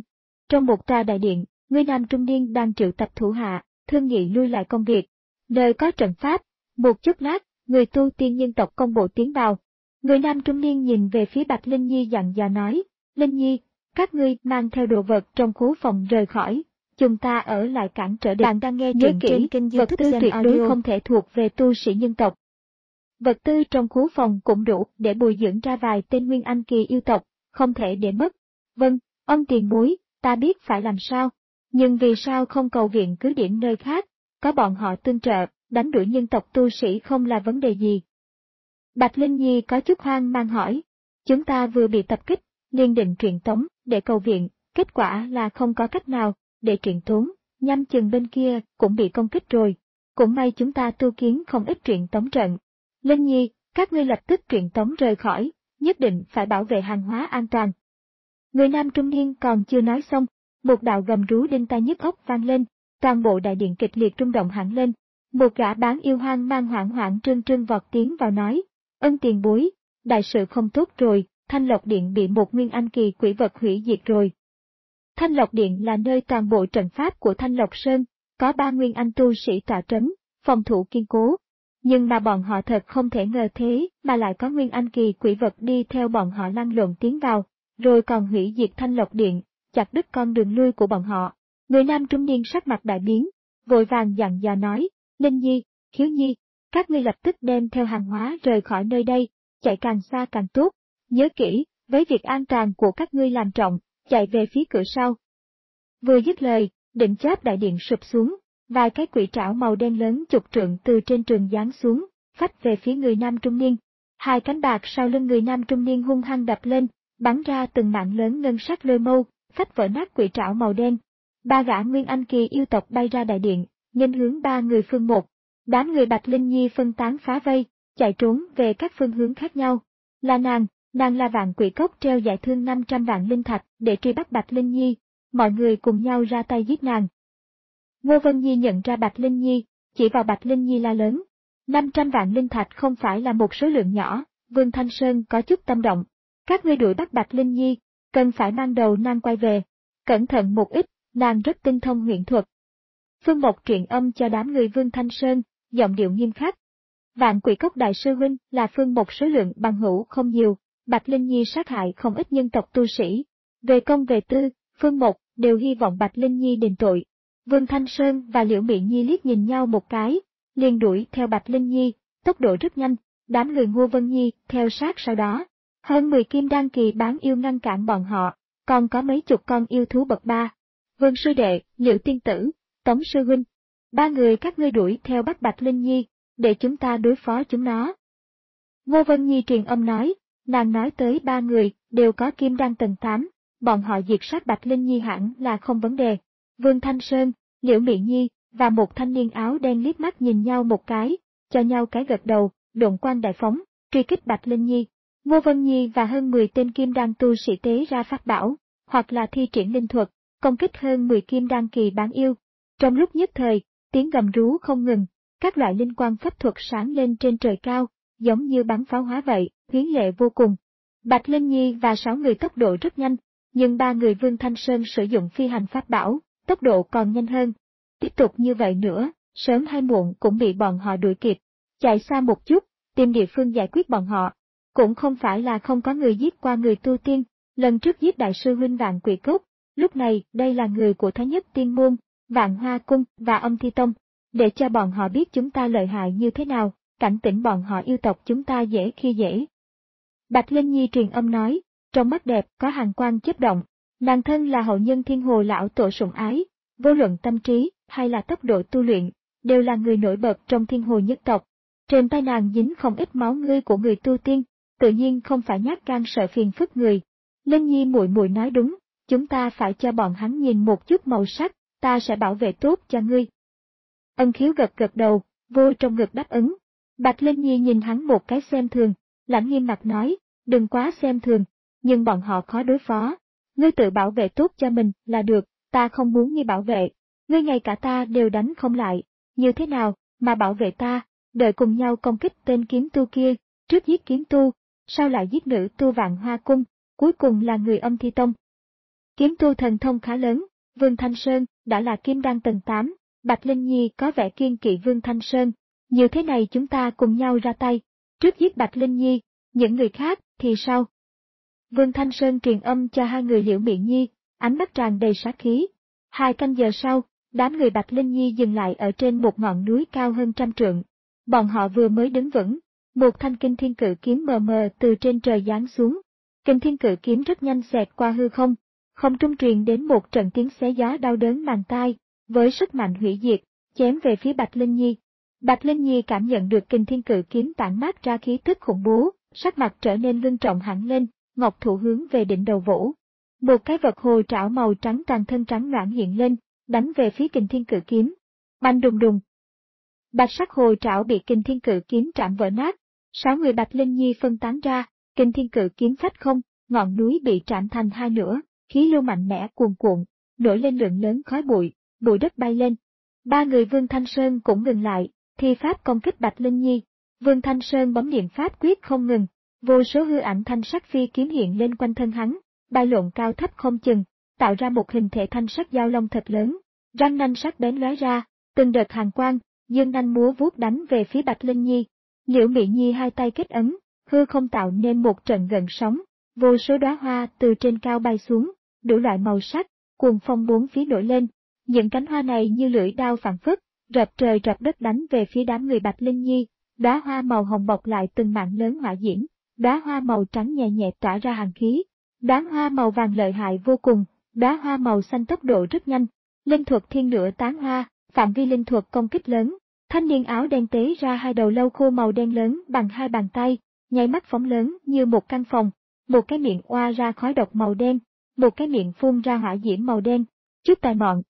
Trong một tòa đại điện, người nam trung niên đang triệu tập thủ hạ, thương nghị lui lại công việc. Nơi có trận pháp, một chút lát, người tu tiên nhân tộc công bộ tiến vào. Người nam trung niên nhìn về phía Bạch Linh Nhi dặn dò nói, Linh Nhi, các ngươi mang theo đồ vật trong khố phòng rời khỏi, chúng ta ở lại cản trở địch. Bạn đang nghe truyện trên kênh YouTube vật tư tuyệt đối không thể thuộc về tu sĩ nhân tộc. Vật tư trong khố phòng cũng đủ để bồi dưỡng ra vài tên nguyên anh kỳ yêu tộc, không thể để mất. Vâng, ông tiền bối, ta biết phải làm sao, nhưng vì sao không cầu viện cứ điểm nơi khác, có bọn họ tương trợ, đánh đuổi nhân tộc tu sĩ không là vấn đề gì. Bạch Linh Nhi có chút hoang mang hỏi, chúng ta vừa bị tập kích, liền định truyền tống để cầu viện, kết quả là không có cách nào để truyền tống, nhắm chừng bên kia cũng bị công kích rồi, cũng may chúng ta tu kiến không ít truyền tống trận. Linh Nhi, các ngươi lập tức truyền tống rời khỏi, nhất định phải bảo vệ hàng hóa an toàn. Người nam trung niên còn chưa nói xong, một đạo gầm rú đinh tai nhức óc vang lên, toàn bộ đại điện kịch liệt rung động hẳn lên. Một gã bán yêu hoang mang hoảng hoảng trương trương vọt tiến vào nói, ân tiền bối, đại sự không tốt rồi, Thanh Lộc Điện bị một nguyên anh kỳ quỷ vật hủy diệt rồi. Thanh Lộc Điện là nơi toàn bộ trận pháp của Thanh Lộc Sơn, có ba nguyên anh tu sĩ tọa trấn, phòng thủ kiên cố. Nhưng mà bọn họ thật không thể ngờ thế mà lại có nguyên anh kỳ quỷ vật đi theo bọn họ lăn lộn tiến vào, rồi còn hủy diệt Thanh Lộc Điện, chặt đứt con đường lui của bọn họ. Người nam trung niên sắc mặt đại biến, vội vàng dặn dò nói, Linh Nhi, Khiếu Nhi, các ngươi lập tức đem theo hàng hóa rời khỏi nơi đây, chạy càng xa càng tốt, nhớ kỹ, với việc an toàn của các ngươi làm trọng, chạy về phía cửa sau. Vừa dứt lời, đỉnh chóp đại điện sụp xuống, vài cái quỷ trảo màu đen lớn chục trượng từ trên trường giáng xuống, phách về phía người nam trung niên. Hai cánh bạc sau lưng người nam trung niên hung hăng đập lên, bắn ra từng mạng lớn ngân sắc lôi mâu, phách vỡ nát quỷ trảo màu đen. Ba gã nguyên anh kỳ yêu tộc bay ra đại điện, nghênh hướng ba người phương một. Đám người Bạch Linh Nhi phân tán phá vây, chạy trốn về các phương hướng khác nhau. Là nàng, nàng là Vạn Quỷ Cốc treo giải thương năm trăm vạn linh thạch để truy bắt Bạch Linh Nhi, mọi người cùng nhau ra tay giết nàng. Ngô Vân Nhi nhận ra Bạch Linh Nhi, chỉ vào Bạch Linh Nhi la lớn. năm trăm vạn linh thạch không phải là một số lượng nhỏ, Vương Thanh Sơn có chút tâm động. Các ngươi đuổi bắt Bạch Linh Nhi, cần phải mang đầu nàng quay về. Cẩn thận một ít, nàng rất tinh thông huyền thuật. Phương Mộc truyền âm cho đám người Vương Thanh Sơn, giọng điệu nghiêm khắc. Vạn Quỷ Cốc đại sư huynh là Phương Mộc số lượng bằng hữu không nhiều, Bạch Linh Nhi sát hại không ít nhân tộc tu sĩ. Về công về tư, Phương Mộc đều hy vọng Bạch Linh Nhi đền tội. Vương Thanh Sơn và Liễu Mị Nhi liếc nhìn nhau một cái, liền đuổi theo Bạch Linh Nhi, tốc độ rất nhanh, đám người Ngô Vân Nhi theo sát sau đó. Hơn mười kim đan kỳ bán yêu ngăn cản bọn họ, còn có mấy chục con yêu thú bậc ba. Vương sư đệ, Liễu tiên tử, Tống sư huynh, ba người các ngươi đuổi theo bắt Bạch Linh Nhi, để chúng ta đối phó chúng nó. Ngô Vân Nhi truyền âm nói, nàng nói tới ba người đều có kim đan tầng tám, bọn họ diệt sát Bạch Linh Nhi hẳn là không vấn đề. Vương Thanh Sơn, Liễu Mị Nhi và một thanh niên áo đen liếc mắt nhìn nhau một cái, cho nhau cái gật đầu, độn quang đại phóng, truy kích Bạch Linh Nhi. Ngô Vân Nhi và hơn mười tên kim đan tu sĩ tế ra pháp bảo, hoặc là thi triển linh thuật, công kích hơn mười kim đan kỳ bán yêu. Trong lúc nhất thời, tiếng gầm rú không ngừng, các loại linh quang pháp thuật sáng lên trên trời cao, giống như bắn pháo hóa vậy, huyến lệ vô cùng. Bạch Linh Nhi và sáu người tốc độ rất nhanh, nhưng ba người Vương Thanh Sơn sử dụng phi hành pháp bảo, tốc độ còn nhanh hơn. Tiếp tục như vậy nữa, sớm hay muộn cũng bị bọn họ đuổi kịp. Chạy xa một chút, tìm địa phương giải quyết bọn họ. Cũng không phải là không có người giết qua người tu tiên, lần trước giết đại sư huynh Vạn Quỷ Cốc, lúc này đây là người của Thái Nhất Tiên Môn, Vạn Hoa Cung và Âm Thi Tông, để cho bọn họ biết chúng ta lợi hại như thế nào, cảnh tỉnh bọn họ yêu tộc chúng ta dễ khi dễ. Bạch Linh Nhi truyền âm nói, trong mắt đẹp có hàn quang chớp động, nàng thân là hậu nhân Thiên Hồ lão tổ sủng ái, vô luận tâm trí hay là tốc độ tu luyện, đều là người nổi bật trong Thiên Hồ nhất tộc. Trên tay nàng dính không ít máu ngươi của người tu tiên, tự nhiên không phải nhát gan sợ phiền phức người. Linh Nhi muội muội nói đúng, chúng ta phải cho bọn hắn nhìn một chút màu sắc, ta sẽ bảo vệ tốt cho ngươi. Ân Khiếu gật gật đầu, vô trong ngực đáp ứng. Bạch Linh Nhi nhìn hắn một cái xem thường, lãnh nghiêm mặt nói, đừng quá xem thường, nhưng bọn họ khó đối phó. Ngươi tự bảo vệ tốt cho mình là được, ta không muốn ngươi bảo vệ. Ngươi ngay cả ta đều đánh không lại, như thế nào mà bảo vệ ta, đợi cùng nhau công kích tên kiếm tu kia, trước giết kiếm tu, sau lại giết nữ tu Vạn Hoa Cung, cuối cùng là người Âm Thi Tông. Kiếm tu thần thông khá lớn, Vương Thanh Sơn đã là kim đan tầng tám, Bạch Linh Nhi có vẻ kiêng kỵ Vương Thanh Sơn. Nhiều thế này chúng ta cùng nhau ra tay, trước giết Bạch Linh Nhi, những người khác thì sao? Vương Thanh Sơn truyền âm cho hai người Liễu Miện Nhi, ánh mắt tràn đầy sát khí. Hai canh giờ sau, đám người Bạch Linh Nhi dừng lại ở trên một ngọn núi cao hơn trăm trượng. Bọn họ vừa mới đứng vững, một thanh kinh thiên cự kiếm mờ mờ từ trên trời giáng xuống. Kinh thiên cự kiếm rất nhanh xẹt qua hư không, không trung truyền đến một trận tiếng xé gió đau đớn màng tai, với sức mạnh hủy diệt, chém về phía Bạch Linh Nhi. Bạch Linh Nhi cảm nhận được kinh thiên cự kiếm tản mát ra khí tức khủng bố, sắc mặt trở nên ngưng trọng hẳn lên, ngọc thủ hướng về đỉnh đầu vỗ. Một cái vật hồ trảo màu trắng toàn thân trắng noãn hiện lên, đánh về phía kinh thiên cự kiếm. Bành đùng đùng. Bạch sắc hồ trảo bị kinh thiên cự kiếm chạm vỡ nát, sáu người Bạch Linh Nhi phân tán ra, kinh thiên cự kiếm phách không, ngọn núi bị chạm thành hai nửa, khí lưu mạnh mẽ cuồn cuộn, nổi lên lượng lớn khói bụi, bụi đất bay lên. Ba người Vương Thanh Sơn cũng ngừng lại, thi pháp công kích Bạch Linh Nhi. Vương Thanh Sơn bấm niệm pháp quyết không ngừng, vô số hư ảnh thanh sắc phi kiếm hiện lên quanh thân hắn, bay lộn cao thấp không chừng, tạo ra một hình thể thanh sắc giao long thật lớn, răng nanh sắc bén lóe ra, từng đợt hàn quang, dương nanh múa vuốt đánh về phía Bạch Linh Nhi. Liễu Miện Nhi hai tay kết ấn, hư không tạo nên một trận gợn sóng, vô số đóa hoa từ trên cao bay xuống, đủ loại màu sắc, cuồng phong bốn phía nổi lên, những cánh hoa này như lưỡi đao phảng phất, rập trời rập đất đánh về phía đám người Bạch Linh Nhi. Đóa hoa màu hồng bọc lại từng mảng lớn hỏa diễm, đóa hoa màu trắng nhẹ nhẹ tỏa ra hàn khí, đóa hoa màu vàng lợi hại vô cùng, đóa hoa màu xanh tốc độ rất nhanh. Linh thuật thiên nửa tán hoa, phạm vi linh thuật công kích lớn. Thanh niên áo đen tế ra hai đầu lâu khô màu đen lớn bằng hai bàn tay, nháy mắt phóng lớn như một căn phòng, một cái miệng oa ra khói độc màu đen, một cái miệng phun ra hỏa diễm màu đen. Chút tài mọn.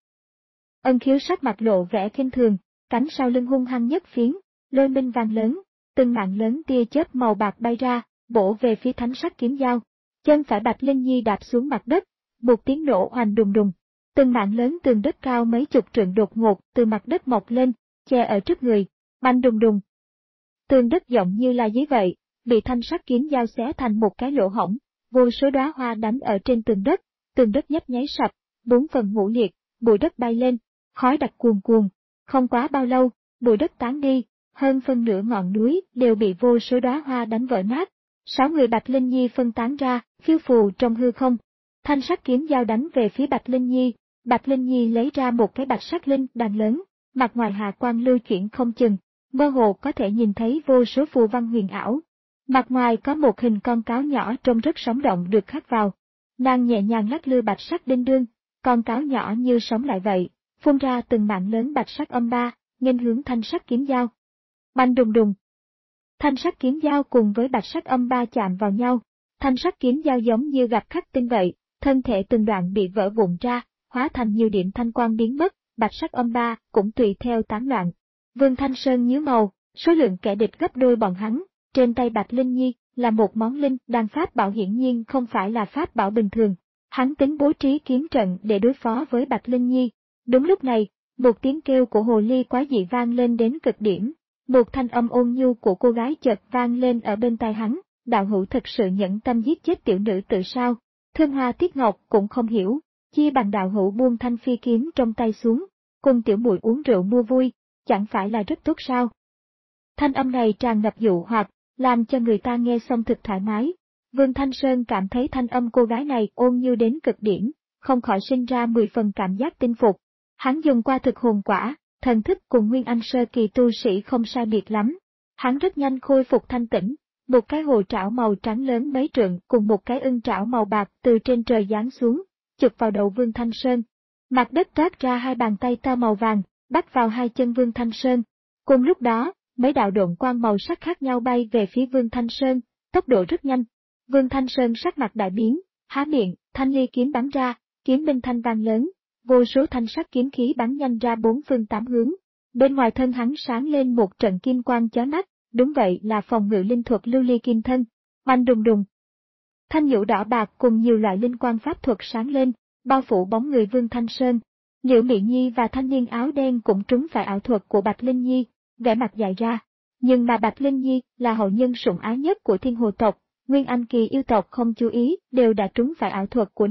Ân Khiếu sắc mặt lộ vẻ khinh thường, cánh sau lưng hung hăng nhất phiến, lôi minh vang lớn, từng mạng lớn tia chớp màu bạc bay ra, bổ về phía thánh sắc kiếm dao. Chân phải Bạch Linh Nhi đạp xuống mặt đất, một tiếng nổ oanh đùng đùng. Từng mạng lớn tường đất cao mấy chục trượng đột ngột từ mặt đất mọc lên, che ở trước người, bành đùng đùng. Tường đất rộng như là giấy vậy, bị thanh sắc kiếm dao xé thành một cái lỗ hổng, vô số đóa hoa đánh ở trên tường đất, tường đất nhấp nháy sập, bốn phần ngũ liệt, bụi đất bay lên, khói đặc cuồn cuồn. Không quá bao lâu, bụi đất tán đi, hơn phân nửa ngọn núi đều bị vô số đóa hoa đánh vỡ nát. Sáu người Bạch Linh Nhi phân tán ra, phiêu phù trong hư không. Thanh sắc kiếm dao đánh về phía Bạch Linh Nhi, Bạch Linh Nhi lấy ra một cái bạch sắc linh đàn lớn, mặt ngoài hạ quang lưu chuyển không chừng, mơ hồ có thể nhìn thấy vô số phù văn huyền ảo. Mặt ngoài có một hình con cáo nhỏ trông rất sống động được khắc vào. Nàng nhẹ nhàng lắc lư bạch sắc đinh đương, con cáo nhỏ như sống lại vậy, phun ra từng mạng lớn bạch sắc âm ba, nghênh hướng thanh sắc kiếm dao. Bành đùng đùng. Thanh sắc kiếm dao cùng với bạch sắc âm ba chạm vào nhau, thanh sắc kiếm dao giống như gặp khắc tinh vậy, thân thể từng đoạn bị vỡ vụn ra, hóa thành nhiều điểm thanh quang biến mất, bạch sắc âm ba cũng tùy theo tán loạn. Vương Thanh Sơn nhíu màu, số lượng kẻ địch gấp đôi bọn hắn, trên tay Bạch Linh Nhi là một món linh đan pháp bảo hiển nhiên không phải là pháp bảo bình thường. Hắn tính bố trí kiếm trận để đối phó với Bạch Linh Nhi. Đúng lúc này, một tiếng kêu của hồ ly quái dị vang lên đến cực điểm. Một thanh âm ôn nhu của cô gái chợt vang lên ở bên tai hắn, đạo hữu thật sự nhẫn tâm giết chết tiểu nữ tự sao? Thương Hoa Tiết Ngọc cũng không hiểu, chia bằng đạo hữu buông thanh phi kiếm trong tay xuống, cùng tiểu muội uống rượu mua vui, chẳng phải là rất tốt sao? Thanh âm này tràn ngập dụ hoặc, làm cho người ta nghe xong thực thoải mái. Vương Thanh Sơn cảm thấy thanh âm cô gái này ôn nhu đến cực điểm, không khỏi sinh ra mười phần cảm giác tinh phục. Hắn dùng qua thực hồn quả, thần thức cùng Nguyên Anh sơ kỳ tu sĩ không sai biệt lắm. Hắn rất nhanh khôi phục thanh tĩnh, một cái hồ trảo màu trắng lớn mấy trượng cùng một cái ưng trảo màu bạc từ trên trời giáng xuống, chụp vào đầu Vương Thanh Sơn. Mặt đất toát ra hai bàn tay to màu vàng, bắt vào hai chân Vương Thanh Sơn. Cùng lúc đó, mấy đạo độn quang màu sắc khác nhau bay về phía Vương Thanh Sơn, tốc độ rất nhanh. Vương Thanh Sơn sắc mặt đại biến, há miệng, thanh ly kiếm bắn ra, kiếm minh thanh vang lớn, vô số thanh sắc kiếm khí bắn nhanh ra bốn phương tám hướng. Bên ngoài thân hắn sáng lên một trận kim quang chói mắt, đúng vậy là phòng ngự linh thuật lưu ly kim thân. Oanh đùng đùng. Thanh nhũ đỏ bạc cùng nhiều loại linh quang pháp thuật sáng lên, bao phủ bóng người Vương Thanh Sơn. Liễu Miện Nhi và thanh niên áo đen cũng trúng phải ảo thuật của Bạch Linh Nhi, vẻ mặt dại ra. Nhưng mà Bạch Linh Nhi là hậu nhân sủng ái nhất của Thiên Hồ tộc, Nguyên Anh kỳ yêu tộc không chú ý đều đã trúng phải ảo thuật của nàng,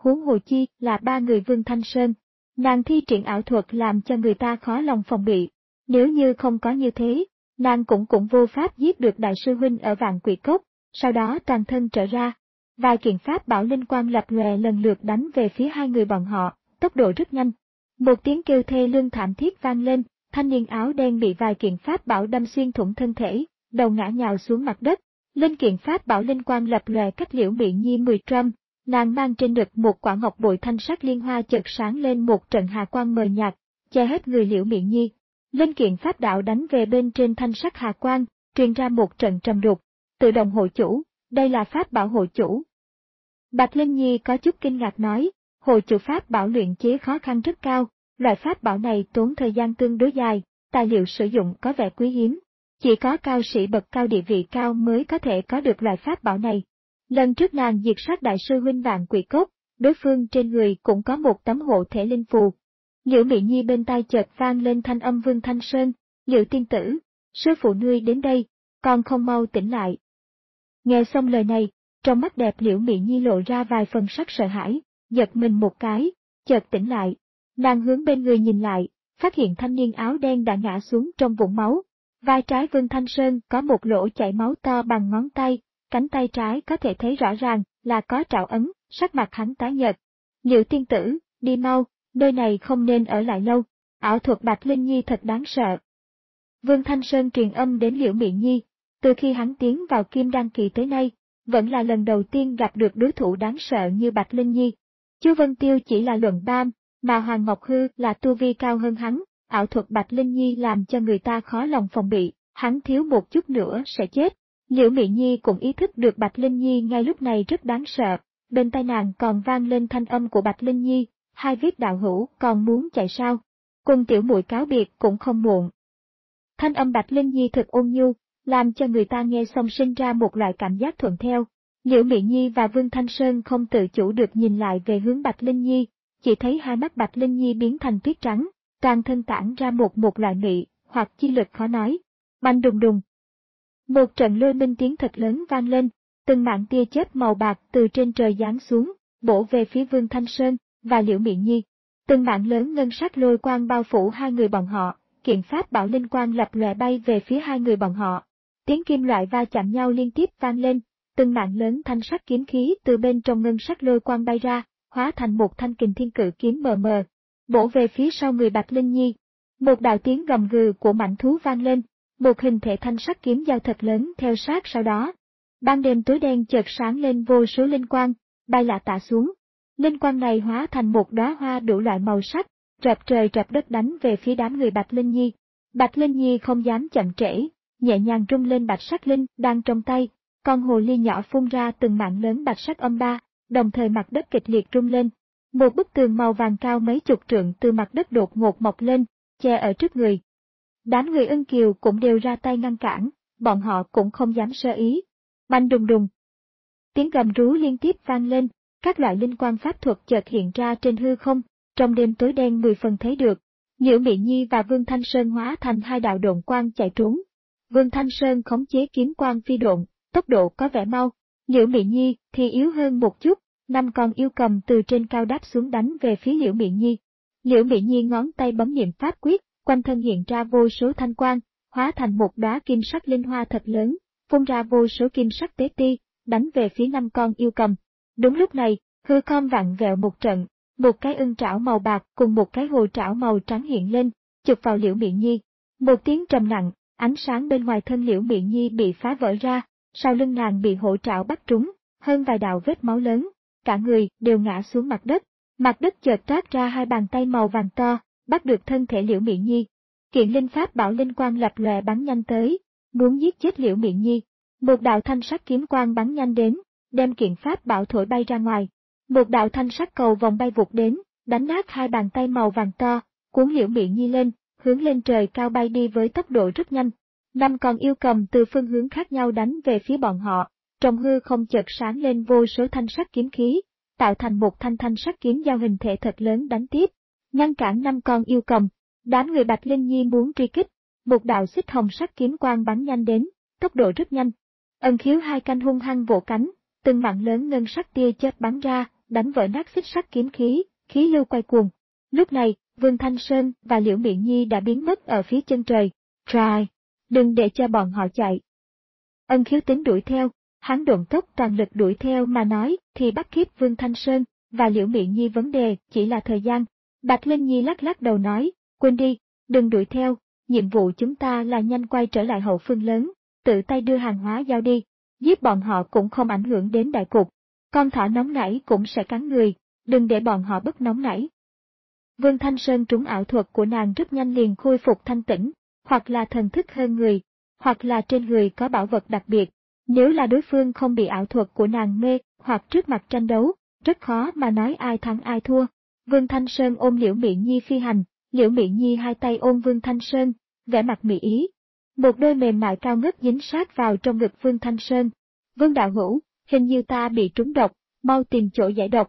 huống hồ chi là ba người Vương Thanh Sơn. Nàng thi triển ảo thuật làm cho người ta khó lòng phòng bị. Nếu như không có như thế, nàng cũng cũng vô pháp giết được đại sư huynh ở Vạn Quỷ Cốc, sau đó toàn thân trở ra. Vài kiện pháp bảo linh quang lập lòe lần lượt đánh về phía hai người bọn họ, tốc độ rất nhanh. Một tiếng kêu thê lương thảm thiết vang lên, thanh niên áo đen bị vài kiện pháp bảo đâm xuyên thủng thân thể, đầu ngã nhào xuống mặt đất. Linh kiện pháp bảo linh quang lập lòe cách Liễu Mị Nhi mười trăm, nàng mang trên ngực một quả ngọc bội thanh sắc liên hoa chợt sáng lên một trận hà quang mờ nhạt, che hết người Liễu Mị Nhi. Linh kiện pháp đạo đánh về bên trên thanh sắc hà quang, truyền ra một trận trầm đục. Tự động hộ chủ, đây là pháp bảo hộ chủ. Bạch Linh Nhi có chút kinh ngạc nói, hộ chủ pháp bảo luyện chế khó khăn rất cao, loại pháp bảo này tốn thời gian tương đối dài, tài liệu sử dụng có vẻ quý hiếm. Chỉ có cao sĩ bậc cao địa vị cao mới có thể có được loại pháp bảo này. Lần trước nàng diệt sát đại sư huynh Vạn Quỷ Cốc, đối phương trên người cũng có một tấm hộ thể linh phù. Liễu Mị Nhi bên tai chợt vang lên thanh âm Vương Thanh Sơn, Liễu tiên tử, sư phụ ngươi đến đây, còn không mau tỉnh lại. Nghe xong lời này, trong mắt đẹp Liễu Mị Nhi lộ ra vài phần sắc sợ hãi, giật mình một cái, chợt tỉnh lại. Nàng hướng bên người nhìn lại, phát hiện thanh niên áo đen đã ngã xuống trong vũng máu. Vai trái Vương Thanh Sơn có một lỗ chảy máu to bằng ngón tay, cánh tay trái có thể thấy rõ ràng là có trảo ấn, sắc mặt hắn tái nhợt. Liễu tiên tử, đi mau, nơi này không nên ở lại lâu, ảo thuật Bạch Linh Nhi thật đáng sợ. Vương Thanh Sơn truyền âm đến Liễu Mị Nhi, từ khi hắn tiến vào Kim Đan kỳ tới nay, vẫn là lần đầu tiên gặp được đối thủ đáng sợ như Bạch Linh Nhi. Chu Vân Tiêu chỉ là luận bam, mà Hoàng Ngọc Hư là tu vi cao hơn hắn. Ảo thuật Bạch Linh Nhi làm cho người ta khó lòng phòng bị, hắn thiếu một chút nữa sẽ chết. Liễu Mị Nhi cũng ý thức được Bạch Linh Nhi ngay lúc này rất đáng sợ, bên tai nàng còn vang lên thanh âm của Bạch Linh Nhi, hai viết đạo hữu còn muốn chạy sao? Cùng tiểu muội cáo biệt cũng không muộn. Thanh âm Bạch Linh Nhi thật ôn nhu, làm cho người ta nghe xong sinh ra một loại cảm giác thuận theo. Liễu Mị Nhi và Vương Thanh Sơn không tự chủ được nhìn lại về hướng Bạch Linh Nhi, chỉ thấy hai mắt Bạch Linh Nhi biến thành tuyết trắng. Toàn thân tản ra một một loại mị, hoặc chi lực khó nói. Bành đùng đùng. Một trận lôi minh tiếng thật lớn vang lên, từng mảng tia chớp màu bạc từ trên trời giáng xuống, bổ về phía Vương Thanh Sơn và Liễu Mị Nhi. Từng mảng lớn ngân sắc lôi quang bao phủ hai người bọn họ, kiện pháp bảo linh quang lập lòe bay về phía hai người bọn họ. Tiếng kim loại va chạm nhau liên tiếp vang lên, từng mảng lớn thanh sắc kiếm khí từ bên trong ngân sắc lôi quang bay ra, hóa thành một thanh kình thiên cự kiếm mờ mờ. Bổ về phía sau người Bạch Linh Nhi. Một đạo tiếng gầm gừ của mãnh thú vang lên, một hình thể thanh sắc kiếm dao thật lớn theo sát sau đó. Ban đêm tối đen chợt sáng lên vô số linh quang, bay lả tả xuống. Linh quang này hóa thành một đóa hoa đủ loại màu sắc, rập trời rập đất đánh về phía đám người Bạch Linh Nhi. Bạch Linh Nhi không dám chậm trễ, nhẹ nhàng rung lên bạch sắc linh đang trong tay, con hồ ly nhỏ phun ra từng mảng lớn bạch sắc âm ba, đồng thời mặt đất kịch liệt rung lên. Một bức tường màu vàng cao mấy chục trượng từ mặt đất đột ngột mọc lên, che ở trước người. Đám người Ưng Kiều cũng đều ra tay ngăn cản, bọn họ cũng không dám sơ ý. Bành đùng đùng. Tiếng gầm rú liên tiếp vang lên, các loại linh quang pháp thuật chợt hiện ra trên hư không, trong đêm tối đen mười phần thấy được. Liễu Mị Nhi và Vương Thanh Sơn hóa thành hai đạo độn quang chạy trốn. Vương Thanh Sơn khống chế kiếm quang phi độn, tốc độ có vẻ mau. Liễu Mị Nhi thì yếu hơn một chút. Năm con yêu cầm từ trên cao đáp xuống đánh về phía Liễu Mị Nhi. Liễu Mị Nhi ngón tay bấm niệm pháp quyết, quanh thân hiện ra vô số thanh quang, hóa thành một đóa kim sắc linh hoa thật lớn, phun ra vô số kim sắc tế ti, đánh về phía năm con yêu cầm. Đúng lúc này, hư không vặn vẹo một trận, một cái ưng trảo màu bạc cùng một cái hồ trảo màu trắng hiện lên, chụp vào Liễu Mị Nhi. Một tiếng trầm nặng, ánh sáng bên ngoài thân Liễu Mị Nhi bị phá vỡ ra, sau lưng nàng bị hổ trảo bắt trúng, hơn vài đạo vết máu lớn. Cả người đều ngã xuống mặt đất, mặt đất chợt toát ra hai bàn tay màu vàng to, bắt được thân thể Liễu Mị Nhi. Kiện linh pháp bảo linh quang lập lòe bắn nhanh tới, muốn giết chết Liễu Mị Nhi. Một đạo thanh sắc kiếm quang bắn nhanh đến, đem kiện pháp bảo thổi bay ra ngoài. Một đạo thanh sắc cầu vòng bay vụt đến, đánh nát hai bàn tay màu vàng to, cuốn Liễu Mị Nhi lên, hướng lên trời cao bay đi với tốc độ rất nhanh. Năm con yêu cầm từ phương hướng khác nhau đánh về phía bọn họ. Trong hư không chợt sáng lên vô số thanh sắc kiếm khí, tạo thành một thanh thanh sắc kiếm giao hình thể thật lớn đánh tiếp, ngăn cản năm con yêu cầm. Đám người Bạch Linh Nhi muốn truy kích, một đạo xích hồng sắc kiếm quang bắn nhanh đến, tốc độ rất nhanh. Ân Khiếu hai canh hung hăng vỗ cánh, từng mảng lớn ngân sắc tia chớp bắn ra, đánh vỡ nát xích sắt kiếm khí, khí lưu quay cuồng. Lúc này, Vương Thanh Sơn và Liễu Miện Nhi đã biến mất ở phía chân trời. Trai! Đừng để cho bọn họ chạy. Ân Khiếu Tính đuổi theo, hắn độn tốc toàn lực đuổi theo mà nói thì bắt khiếp Vương Thanh Sơn và Liễu Miện Nhi vấn đề chỉ là thời gian. Bạch Linh Nhi lắc lắc đầu nói, quên đi, đừng đuổi theo, nhiệm vụ chúng ta là nhanh quay trở lại hậu phương lớn, tự tay đưa hàng hóa giao đi, giết bọn họ cũng không ảnh hưởng đến đại cục. Con thỏ nóng nảy cũng sẽ cắn người, đừng để bọn họ bất nóng nảy. Vương Thanh Sơn trúng ảo thuật của nàng rất nhanh liền khôi phục thanh tĩnh, hoặc là thần thức hơn người, hoặc là trên người có bảo vật đặc biệt. Nếu là đối phương không bị ảo thuật của nàng mê, hoặc trước mặt tranh đấu, rất khó mà nói ai thắng ai thua. Vương Thanh Sơn ôm Liễu Miện Nhi phi hành, Liễu Miện Nhi hai tay ôm Vương Thanh Sơn, vẻ mặt mỹ ý. Một đôi mềm mại cao ngất dính sát vào trong ngực Vương Thanh Sơn. Vương đạo hữu, hình như ta bị trúng độc, mau tìm chỗ giải độc.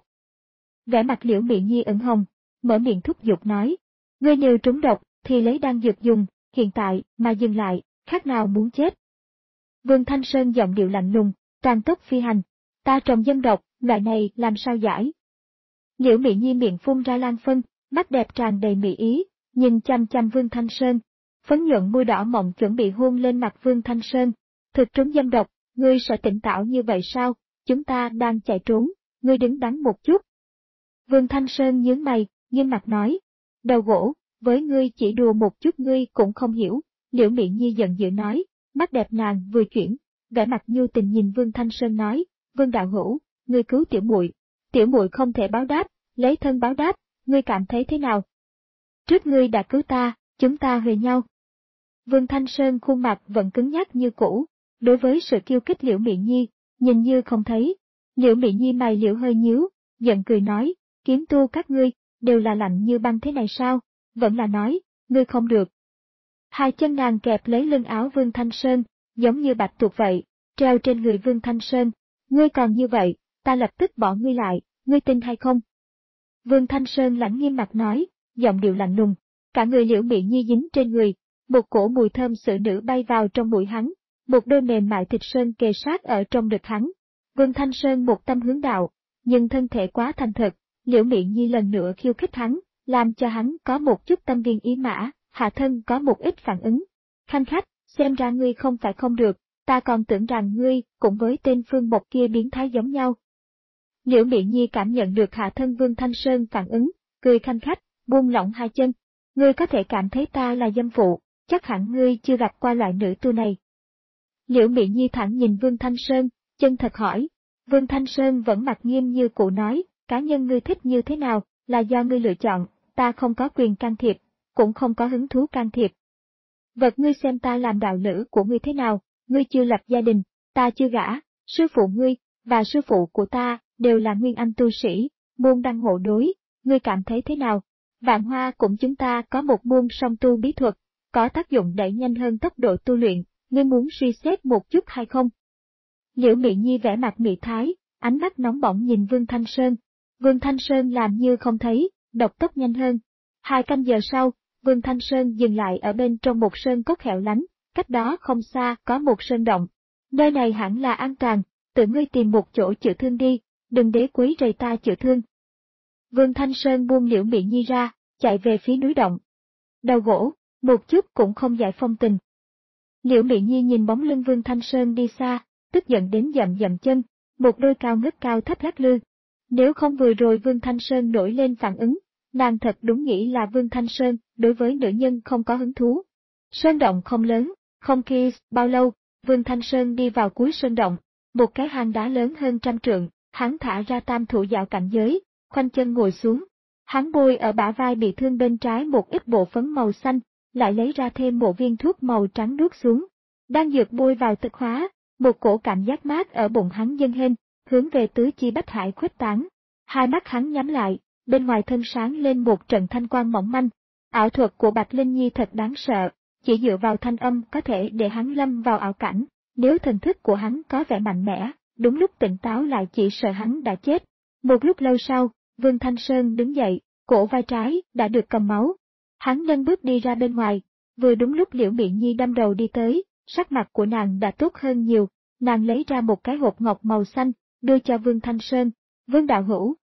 Vẻ mặt Liễu Miện Nhi ửng hồng, mở miệng thúc giục nói. Ngươi nếu trúng độc, thì lấy đan dược dùng, hiện tại mà dừng lại, khác nào muốn chết. Vương Thanh Sơn giọng điệu lạnh lùng, toàn tốc phi hành. Ta trồng dâm độc, loại này làm sao giải? Liễu Miện Nhi miệng phun ra lan phân, mắt đẹp tràn đầy mỹ ý, nhìn chăm chăm Vương Thanh Sơn. Phấn nhuận môi đỏ mọng chuẩn bị hôn lên mặt Vương Thanh Sơn. Thực trúng dâm độc, ngươi sợ tỉnh táo như vậy sao? Chúng ta đang chạy trốn, ngươi đứng đắn một chút. Vương Thanh Sơn nhướng mày, nghiêm mặt nói. Đầu gỗ, với ngươi chỉ đùa một chút ngươi cũng không hiểu. Liễu Miện Nhi giận dữ nói, mắt đẹp nàng vừa chuyển, vẻ mặt nhu tình nhìn Vương Thanh Sơn nói, Vương đạo hữu, ngươi cứu tiểu muội, tiểu muội không thể báo đáp, lấy thân báo đáp, ngươi cảm thấy thế nào? Trước ngươi đã cứu ta, chúng ta huề nhau. Vương Thanh Sơn khuôn mặt vẫn cứng nhắc như cũ, đối với sự kiêu kích Liễu Miện Nhi, nhìn như không thấy. Liễu Miện Nhi mày liễu hơi nhíu, giận cười nói, kiếm tu các ngươi, đều là lạnh như băng thế này sao? Vẫn là nói, ngươi không được. Hai chân nàng kẹp lấy lưng áo Vương Thanh Sơn, giống như bạch tuộc vậy, treo trên người Vương Thanh Sơn. Ngươi còn như vậy, ta lập tức bỏ ngươi lại, ngươi tin hay không? Vương Thanh Sơn lãnh nghiêm mặt nói, giọng điệu lạnh lùng, cả người Liễu Miện Nhi dính trên người, một cổ mùi thơm xử nữ bay vào trong mũi hắn, một đôi mềm mại thịt sơn kề sát ở trong ngực hắn. Vương Thanh Sơn một tâm hướng đạo, nhưng thân thể quá thành thật, Liễu Miện Nhi lần nữa khiêu khích hắn, làm cho hắn có một chút tâm viên ý mã, hạ thân có một ít phản ứng. Khanh khách, xem ra ngươi không phải không được, ta còn tưởng rằng ngươi cũng với tên Phương Mộc kia biến thái giống nhau. Liễu Miện Nhi cảm nhận được hạ thân Vương Thanh Sơn phản ứng, cười khanh khách, buông lỏng hai chân. Ngươi có thể cảm thấy ta là dâm phụ, chắc hẳn ngươi chưa gặp qua loại nữ tu này. Liễu Miện Nhi thẳng nhìn Vương Thanh Sơn, chân thật hỏi. Vương Thanh Sơn vẫn mặt nghiêm như cụ nói, cá nhân ngươi thích như thế nào, là do ngươi lựa chọn, ta không có quyền can thiệp, cũng không có hứng thú can thiệp. Vật ngươi xem ta làm đạo lữ của ngươi thế nào, ngươi chưa lập gia đình, ta chưa gả, sư phụ ngươi, và sư phụ của ta, đều là nguyên anh tu sĩ, môn đăng hộ đối, ngươi cảm thấy thế nào? Vạn Hoa cũng chúng ta có một môn song tu bí thuật, có tác dụng đẩy nhanh hơn tốc độ tu luyện, ngươi muốn suy xét một chút hay không? Liễu Miện Nhi vẻ mặt mị thái, ánh mắt nóng bỏng nhìn Vương Thanh Sơn. Vương Thanh Sơn làm như không thấy, độc tốc nhanh hơn. Hai canh giờ sau, Vương Thanh Sơn dừng lại ở bên trong một sơn cốc hẻo lánh, cách đó không xa có một sơn động. Nơi này hẳn là an toàn, tự ngươi tìm một chỗ chữa thương đi, đừng để quấy rầy ta chữa thương. Vương Thanh Sơn buông Liễu Miện Nhi ra, chạy về phía núi động. Đầu gỗ, một chút cũng không giải phong tình. Liễu Miện Nhi nhìn bóng lưng Vương Thanh Sơn đi xa, tức giận đến dậm dậm chân, một đôi cao ngất cao thấp lắc lư. Nếu không vừa rồi Vương Thanh Sơn nổi lên phản ứng, nàng thật đúng nghĩ là Vương Thanh Sơn đối với nữ nhân không có hứng thú. Sơn động không lớn, không khi bao lâu, Vương Thanh Sơn đi vào cuối sơn động, một cái hang đá lớn hơn trăm trượng, hắn thả ra tam thủ dạo cảnh giới, khoanh chân ngồi xuống. Hắn bôi ở bả vai bị thương bên trái một ít bộ phấn màu xanh, lại lấy ra thêm một viên thuốc màu trắng nuốt xuống. Đang dược bôi vào thực hóa, một cổ cảm giác mát ở bụng hắn dâng lên, hướng về tứ chi bách hải khuếch tán. Hai mắt hắn nhắm lại, bên ngoài thân sáng lên một trận thanh quang mỏng manh. Ảo thuật của Bạch Linh Nhi thật đáng sợ, chỉ dựa vào thanh âm có thể để hắn lâm vào ảo cảnh, nếu thần thức của hắn có vẻ mạnh mẽ, đúng lúc tỉnh táo lại chỉ sợ hắn đã chết. Một lúc lâu sau, Vương Thanh Sơn đứng dậy, cổ vai trái đã được cầm máu. Hắn nâng bước đi ra bên ngoài, vừa đúng lúc Liễu Miện Nhi đâm đầu đi tới, sắc mặt của nàng đã tốt hơn nhiều, nàng lấy ra một cái hộp ngọc màu xanh, đưa cho Vương Thanh Sơn. Vương đạo hữu,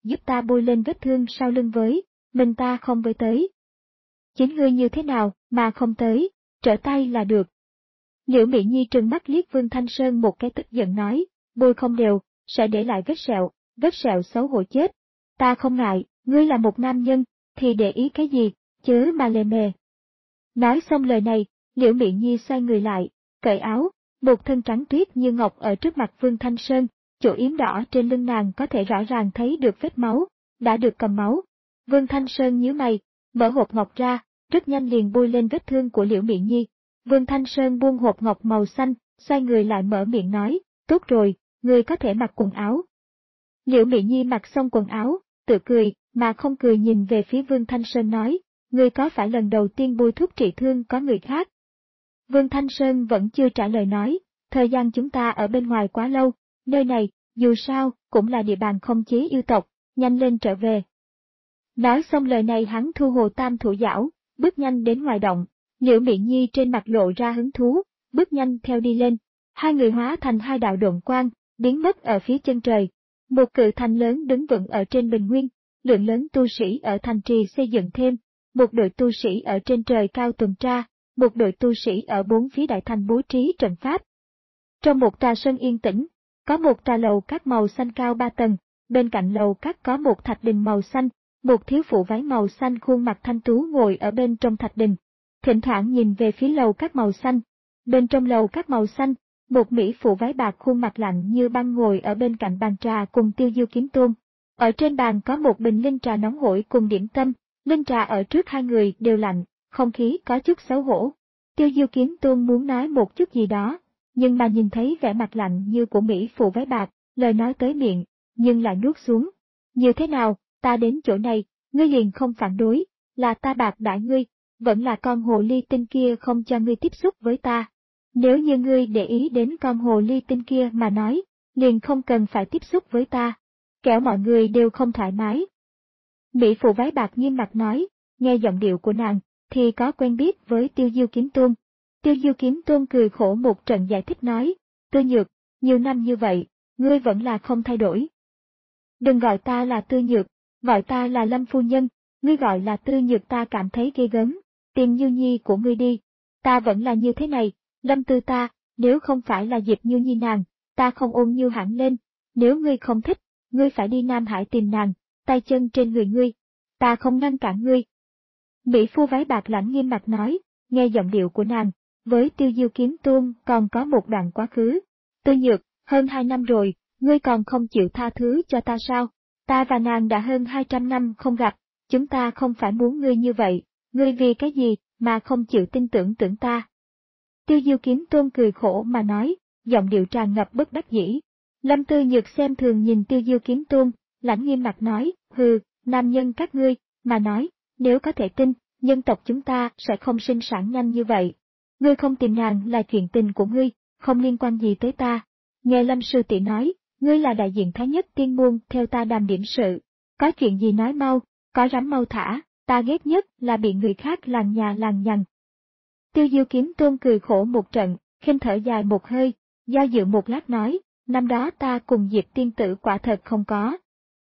giúp ta bôi lên vết thương sau lưng với, mình ta không với tới. Chính ngươi như thế nào mà không tới, trở tay là được. Liễu Mỹ Nhi trừng mắt liếc Vương Thanh Sơn một cái tức giận nói, bôi không đều, sẽ để lại vết sẹo, vết sẹo xấu hổ chết. Ta không ngại, ngươi là một nam nhân, thì để ý cái gì, chớ mà lề mề. Nói xong lời này, Liễu Mỹ Nhi xoay người lại, cởi áo, một thân trắng tuyết như ngọc ở trước mặt Vương Thanh Sơn, chỗ yếm đỏ trên lưng nàng có thể rõ ràng thấy được vết máu, đã được cầm máu. Vương Thanh Sơn nhíu mày, mở hộp ngọc ra, rất nhanh liền bôi lên vết thương của Liễu Mỹ Nhi. Vương Thanh Sơn buông hộp ngọc màu xanh, xoay người lại mở miệng nói, tốt rồi, ngươi có thể mặc quần áo. Liễu Mỹ Nhi mặc xong quần áo, tự cười, mà không cười nhìn về phía Vương Thanh Sơn nói, ngươi có phải lần đầu tiên bôi thuốc trị thương có người khác? Vương Thanh Sơn vẫn chưa trả lời nói, thời gian chúng ta ở bên ngoài quá lâu, nơi này, dù sao, cũng là địa bàn không chế yêu tộc, nhanh lên trở về. Nói xong lời này hắn thu hồ tam thủ giảo, bước nhanh đến ngoài động, Liễu Mỹ Nhi trên mặt lộ ra hứng thú, bước nhanh theo đi lên, hai người hóa thành hai đạo độn quang, biến mất ở phía chân trời. Một cự thành lớn đứng vững ở trên bình nguyên, lượng lớn tu sĩ ở thành trì xây dựng thêm, một đội tu sĩ ở trên trời cao tuần tra, một đội tu sĩ ở bốn phía đại thành bố trí trận pháp. Trong một trà sơn yên tĩnh, có một trà lầu các màu xanh cao ba tầng, bên cạnh lầu các có một thạch đình màu xanh, một thiếu phụ váy màu xanh khuôn mặt thanh tú ngồi ở bên trong thạch đình, thỉnh thoảng nhìn về phía lầu các màu xanh. Bên trong lầu các màu xanh, một mỹ phụ váy bạc khuôn mặt lạnh như băng ngồi ở bên cạnh bàn trà cùng Tiêu Diêu Kiếm Tôn. Ở trên bàn có một bình linh trà nóng hổi cùng điểm tâm, linh trà ở trước hai người đều lạnh, không khí có chút xấu hổ. Tiêu Diêu Kiếm Tôn muốn nói một chút gì đó, nhưng mà nhìn thấy vẻ mặt lạnh như của mỹ phụ váy bạc, lời nói tới miệng, nhưng lại nuốt xuống. Như thế nào, ta đến chỗ này, ngươi liền không phản đối, là ta bạc đãi ngươi, vẫn là con hồ ly tinh kia không cho ngươi tiếp xúc với ta. Nếu như ngươi để ý đến con hồ ly tinh kia mà nói, liền không cần phải tiếp xúc với ta, kẻo mọi người đều không thoải mái. Mỹ phụ váy bạc nghiêm mặt nói, nghe giọng điệu của nàng, thì có quen biết với Tiêu Diêu Kiếm Tôn. Tiêu Diêu Kiếm Tôn cười khổ một trận giải thích nói, Tư Nhược, nhiều năm như vậy, ngươi vẫn là không thay đổi. Đừng gọi ta là Tư Nhược, gọi ta là Lâm Phu Nhân, ngươi gọi là Tư Nhược ta cảm thấy ghê gớm, tìm Như Nhi của ngươi đi, ta vẫn là như thế này, Lâm Tư ta, nếu không phải là Diệp Như Nhi nàng, ta không ôm như hẳn lên, nếu ngươi không thích, ngươi phải đi Nam Hải tìm nàng, tay chân trên người ngươi, ta không ngăn cản ngươi. Mỹ phu váy bạc lãnh nghiêm mặt nói, nghe giọng điệu của nàng, với Tiêu Diêu Kiếm Tôn còn có một đoạn quá khứ. Tư Nhược, hơn hai năm rồi, ngươi còn không chịu tha thứ cho ta sao? Ta và nàng đã hơn hai trăm năm không gặp, chúng ta không phải muốn ngươi như vậy, ngươi vì cái gì mà không chịu tin tưởng tưởng ta? Tiêu Diêu Kiếm Tôn cười khổ mà nói, giọng điệu tràn ngập bất đắc dĩ. Lâm Tư Nhược xem thường nhìn Tiêu Diêu Kiếm Tôn, lãnh nghiêm mặt nói, hừ, nam nhân các ngươi, mà nói, nếu có thể tin, nhân tộc chúng ta sẽ không sinh sản nhanh như vậy. Ngươi không tìm nàng là chuyện tình của ngươi, không liên quan gì tới ta. Nghe Lâm sư tỷ nói, ngươi là đại diện Thái Nhất Tiên Môn theo ta đàm điểm sự. Có chuyện gì nói mau, có rắm mau thả, ta ghét nhất là bị người khác lằng nhà lằng nhằng. Tiêu Diêu Kiếm Tôn cười khổ một trận, khinh thở dài một hơi, do dự một lát nói, năm đó ta cùng Diệp tiên tử quả thật không có.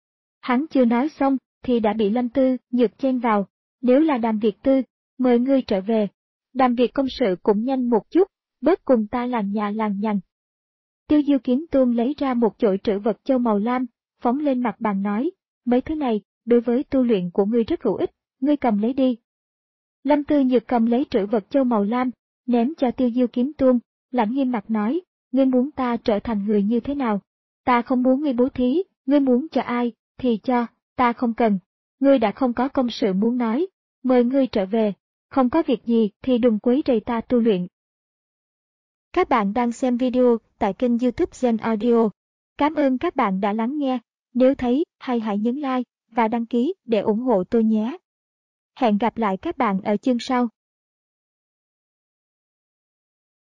Hắn chưa nói xong, thì đã bị Lâm Tư Nhược chen vào, nếu là Đàm Việt Tư, mời ngươi trở về. Đàm Việt công sự cũng nhanh một chút, bớt cùng ta lằng nhà lằng nhằng. Tiêu Diêu Kiếm Tôn lấy ra một chổi trữ vật châu màu lam, phóng lên mặt bàn nói, mấy thứ này, đối với tu luyện của ngươi rất hữu ích, ngươi cầm lấy đi. Lâm Tư Nhược cầm lấy trữ vật châu màu lam, ném cho Tiêu Diêu Kiếm Tôn, lãnh nghiêm mặt nói, ngươi muốn ta trở thành người như thế nào? Ta không muốn ngươi bố thí, ngươi muốn cho ai, thì cho, ta không cần. Ngươi đã không có công sự muốn nói, mời ngươi trở về, không có việc gì thì đừng quấy rầy ta tu luyện. Các bạn đang xem video tại kênh YouTube Gen Audio. Cảm ơn các bạn đã lắng nghe, nếu thấy hay hãy nhấn like và đăng ký để ủng hộ tôi nhé. Hẹn gặp lại các bạn ở chương sau.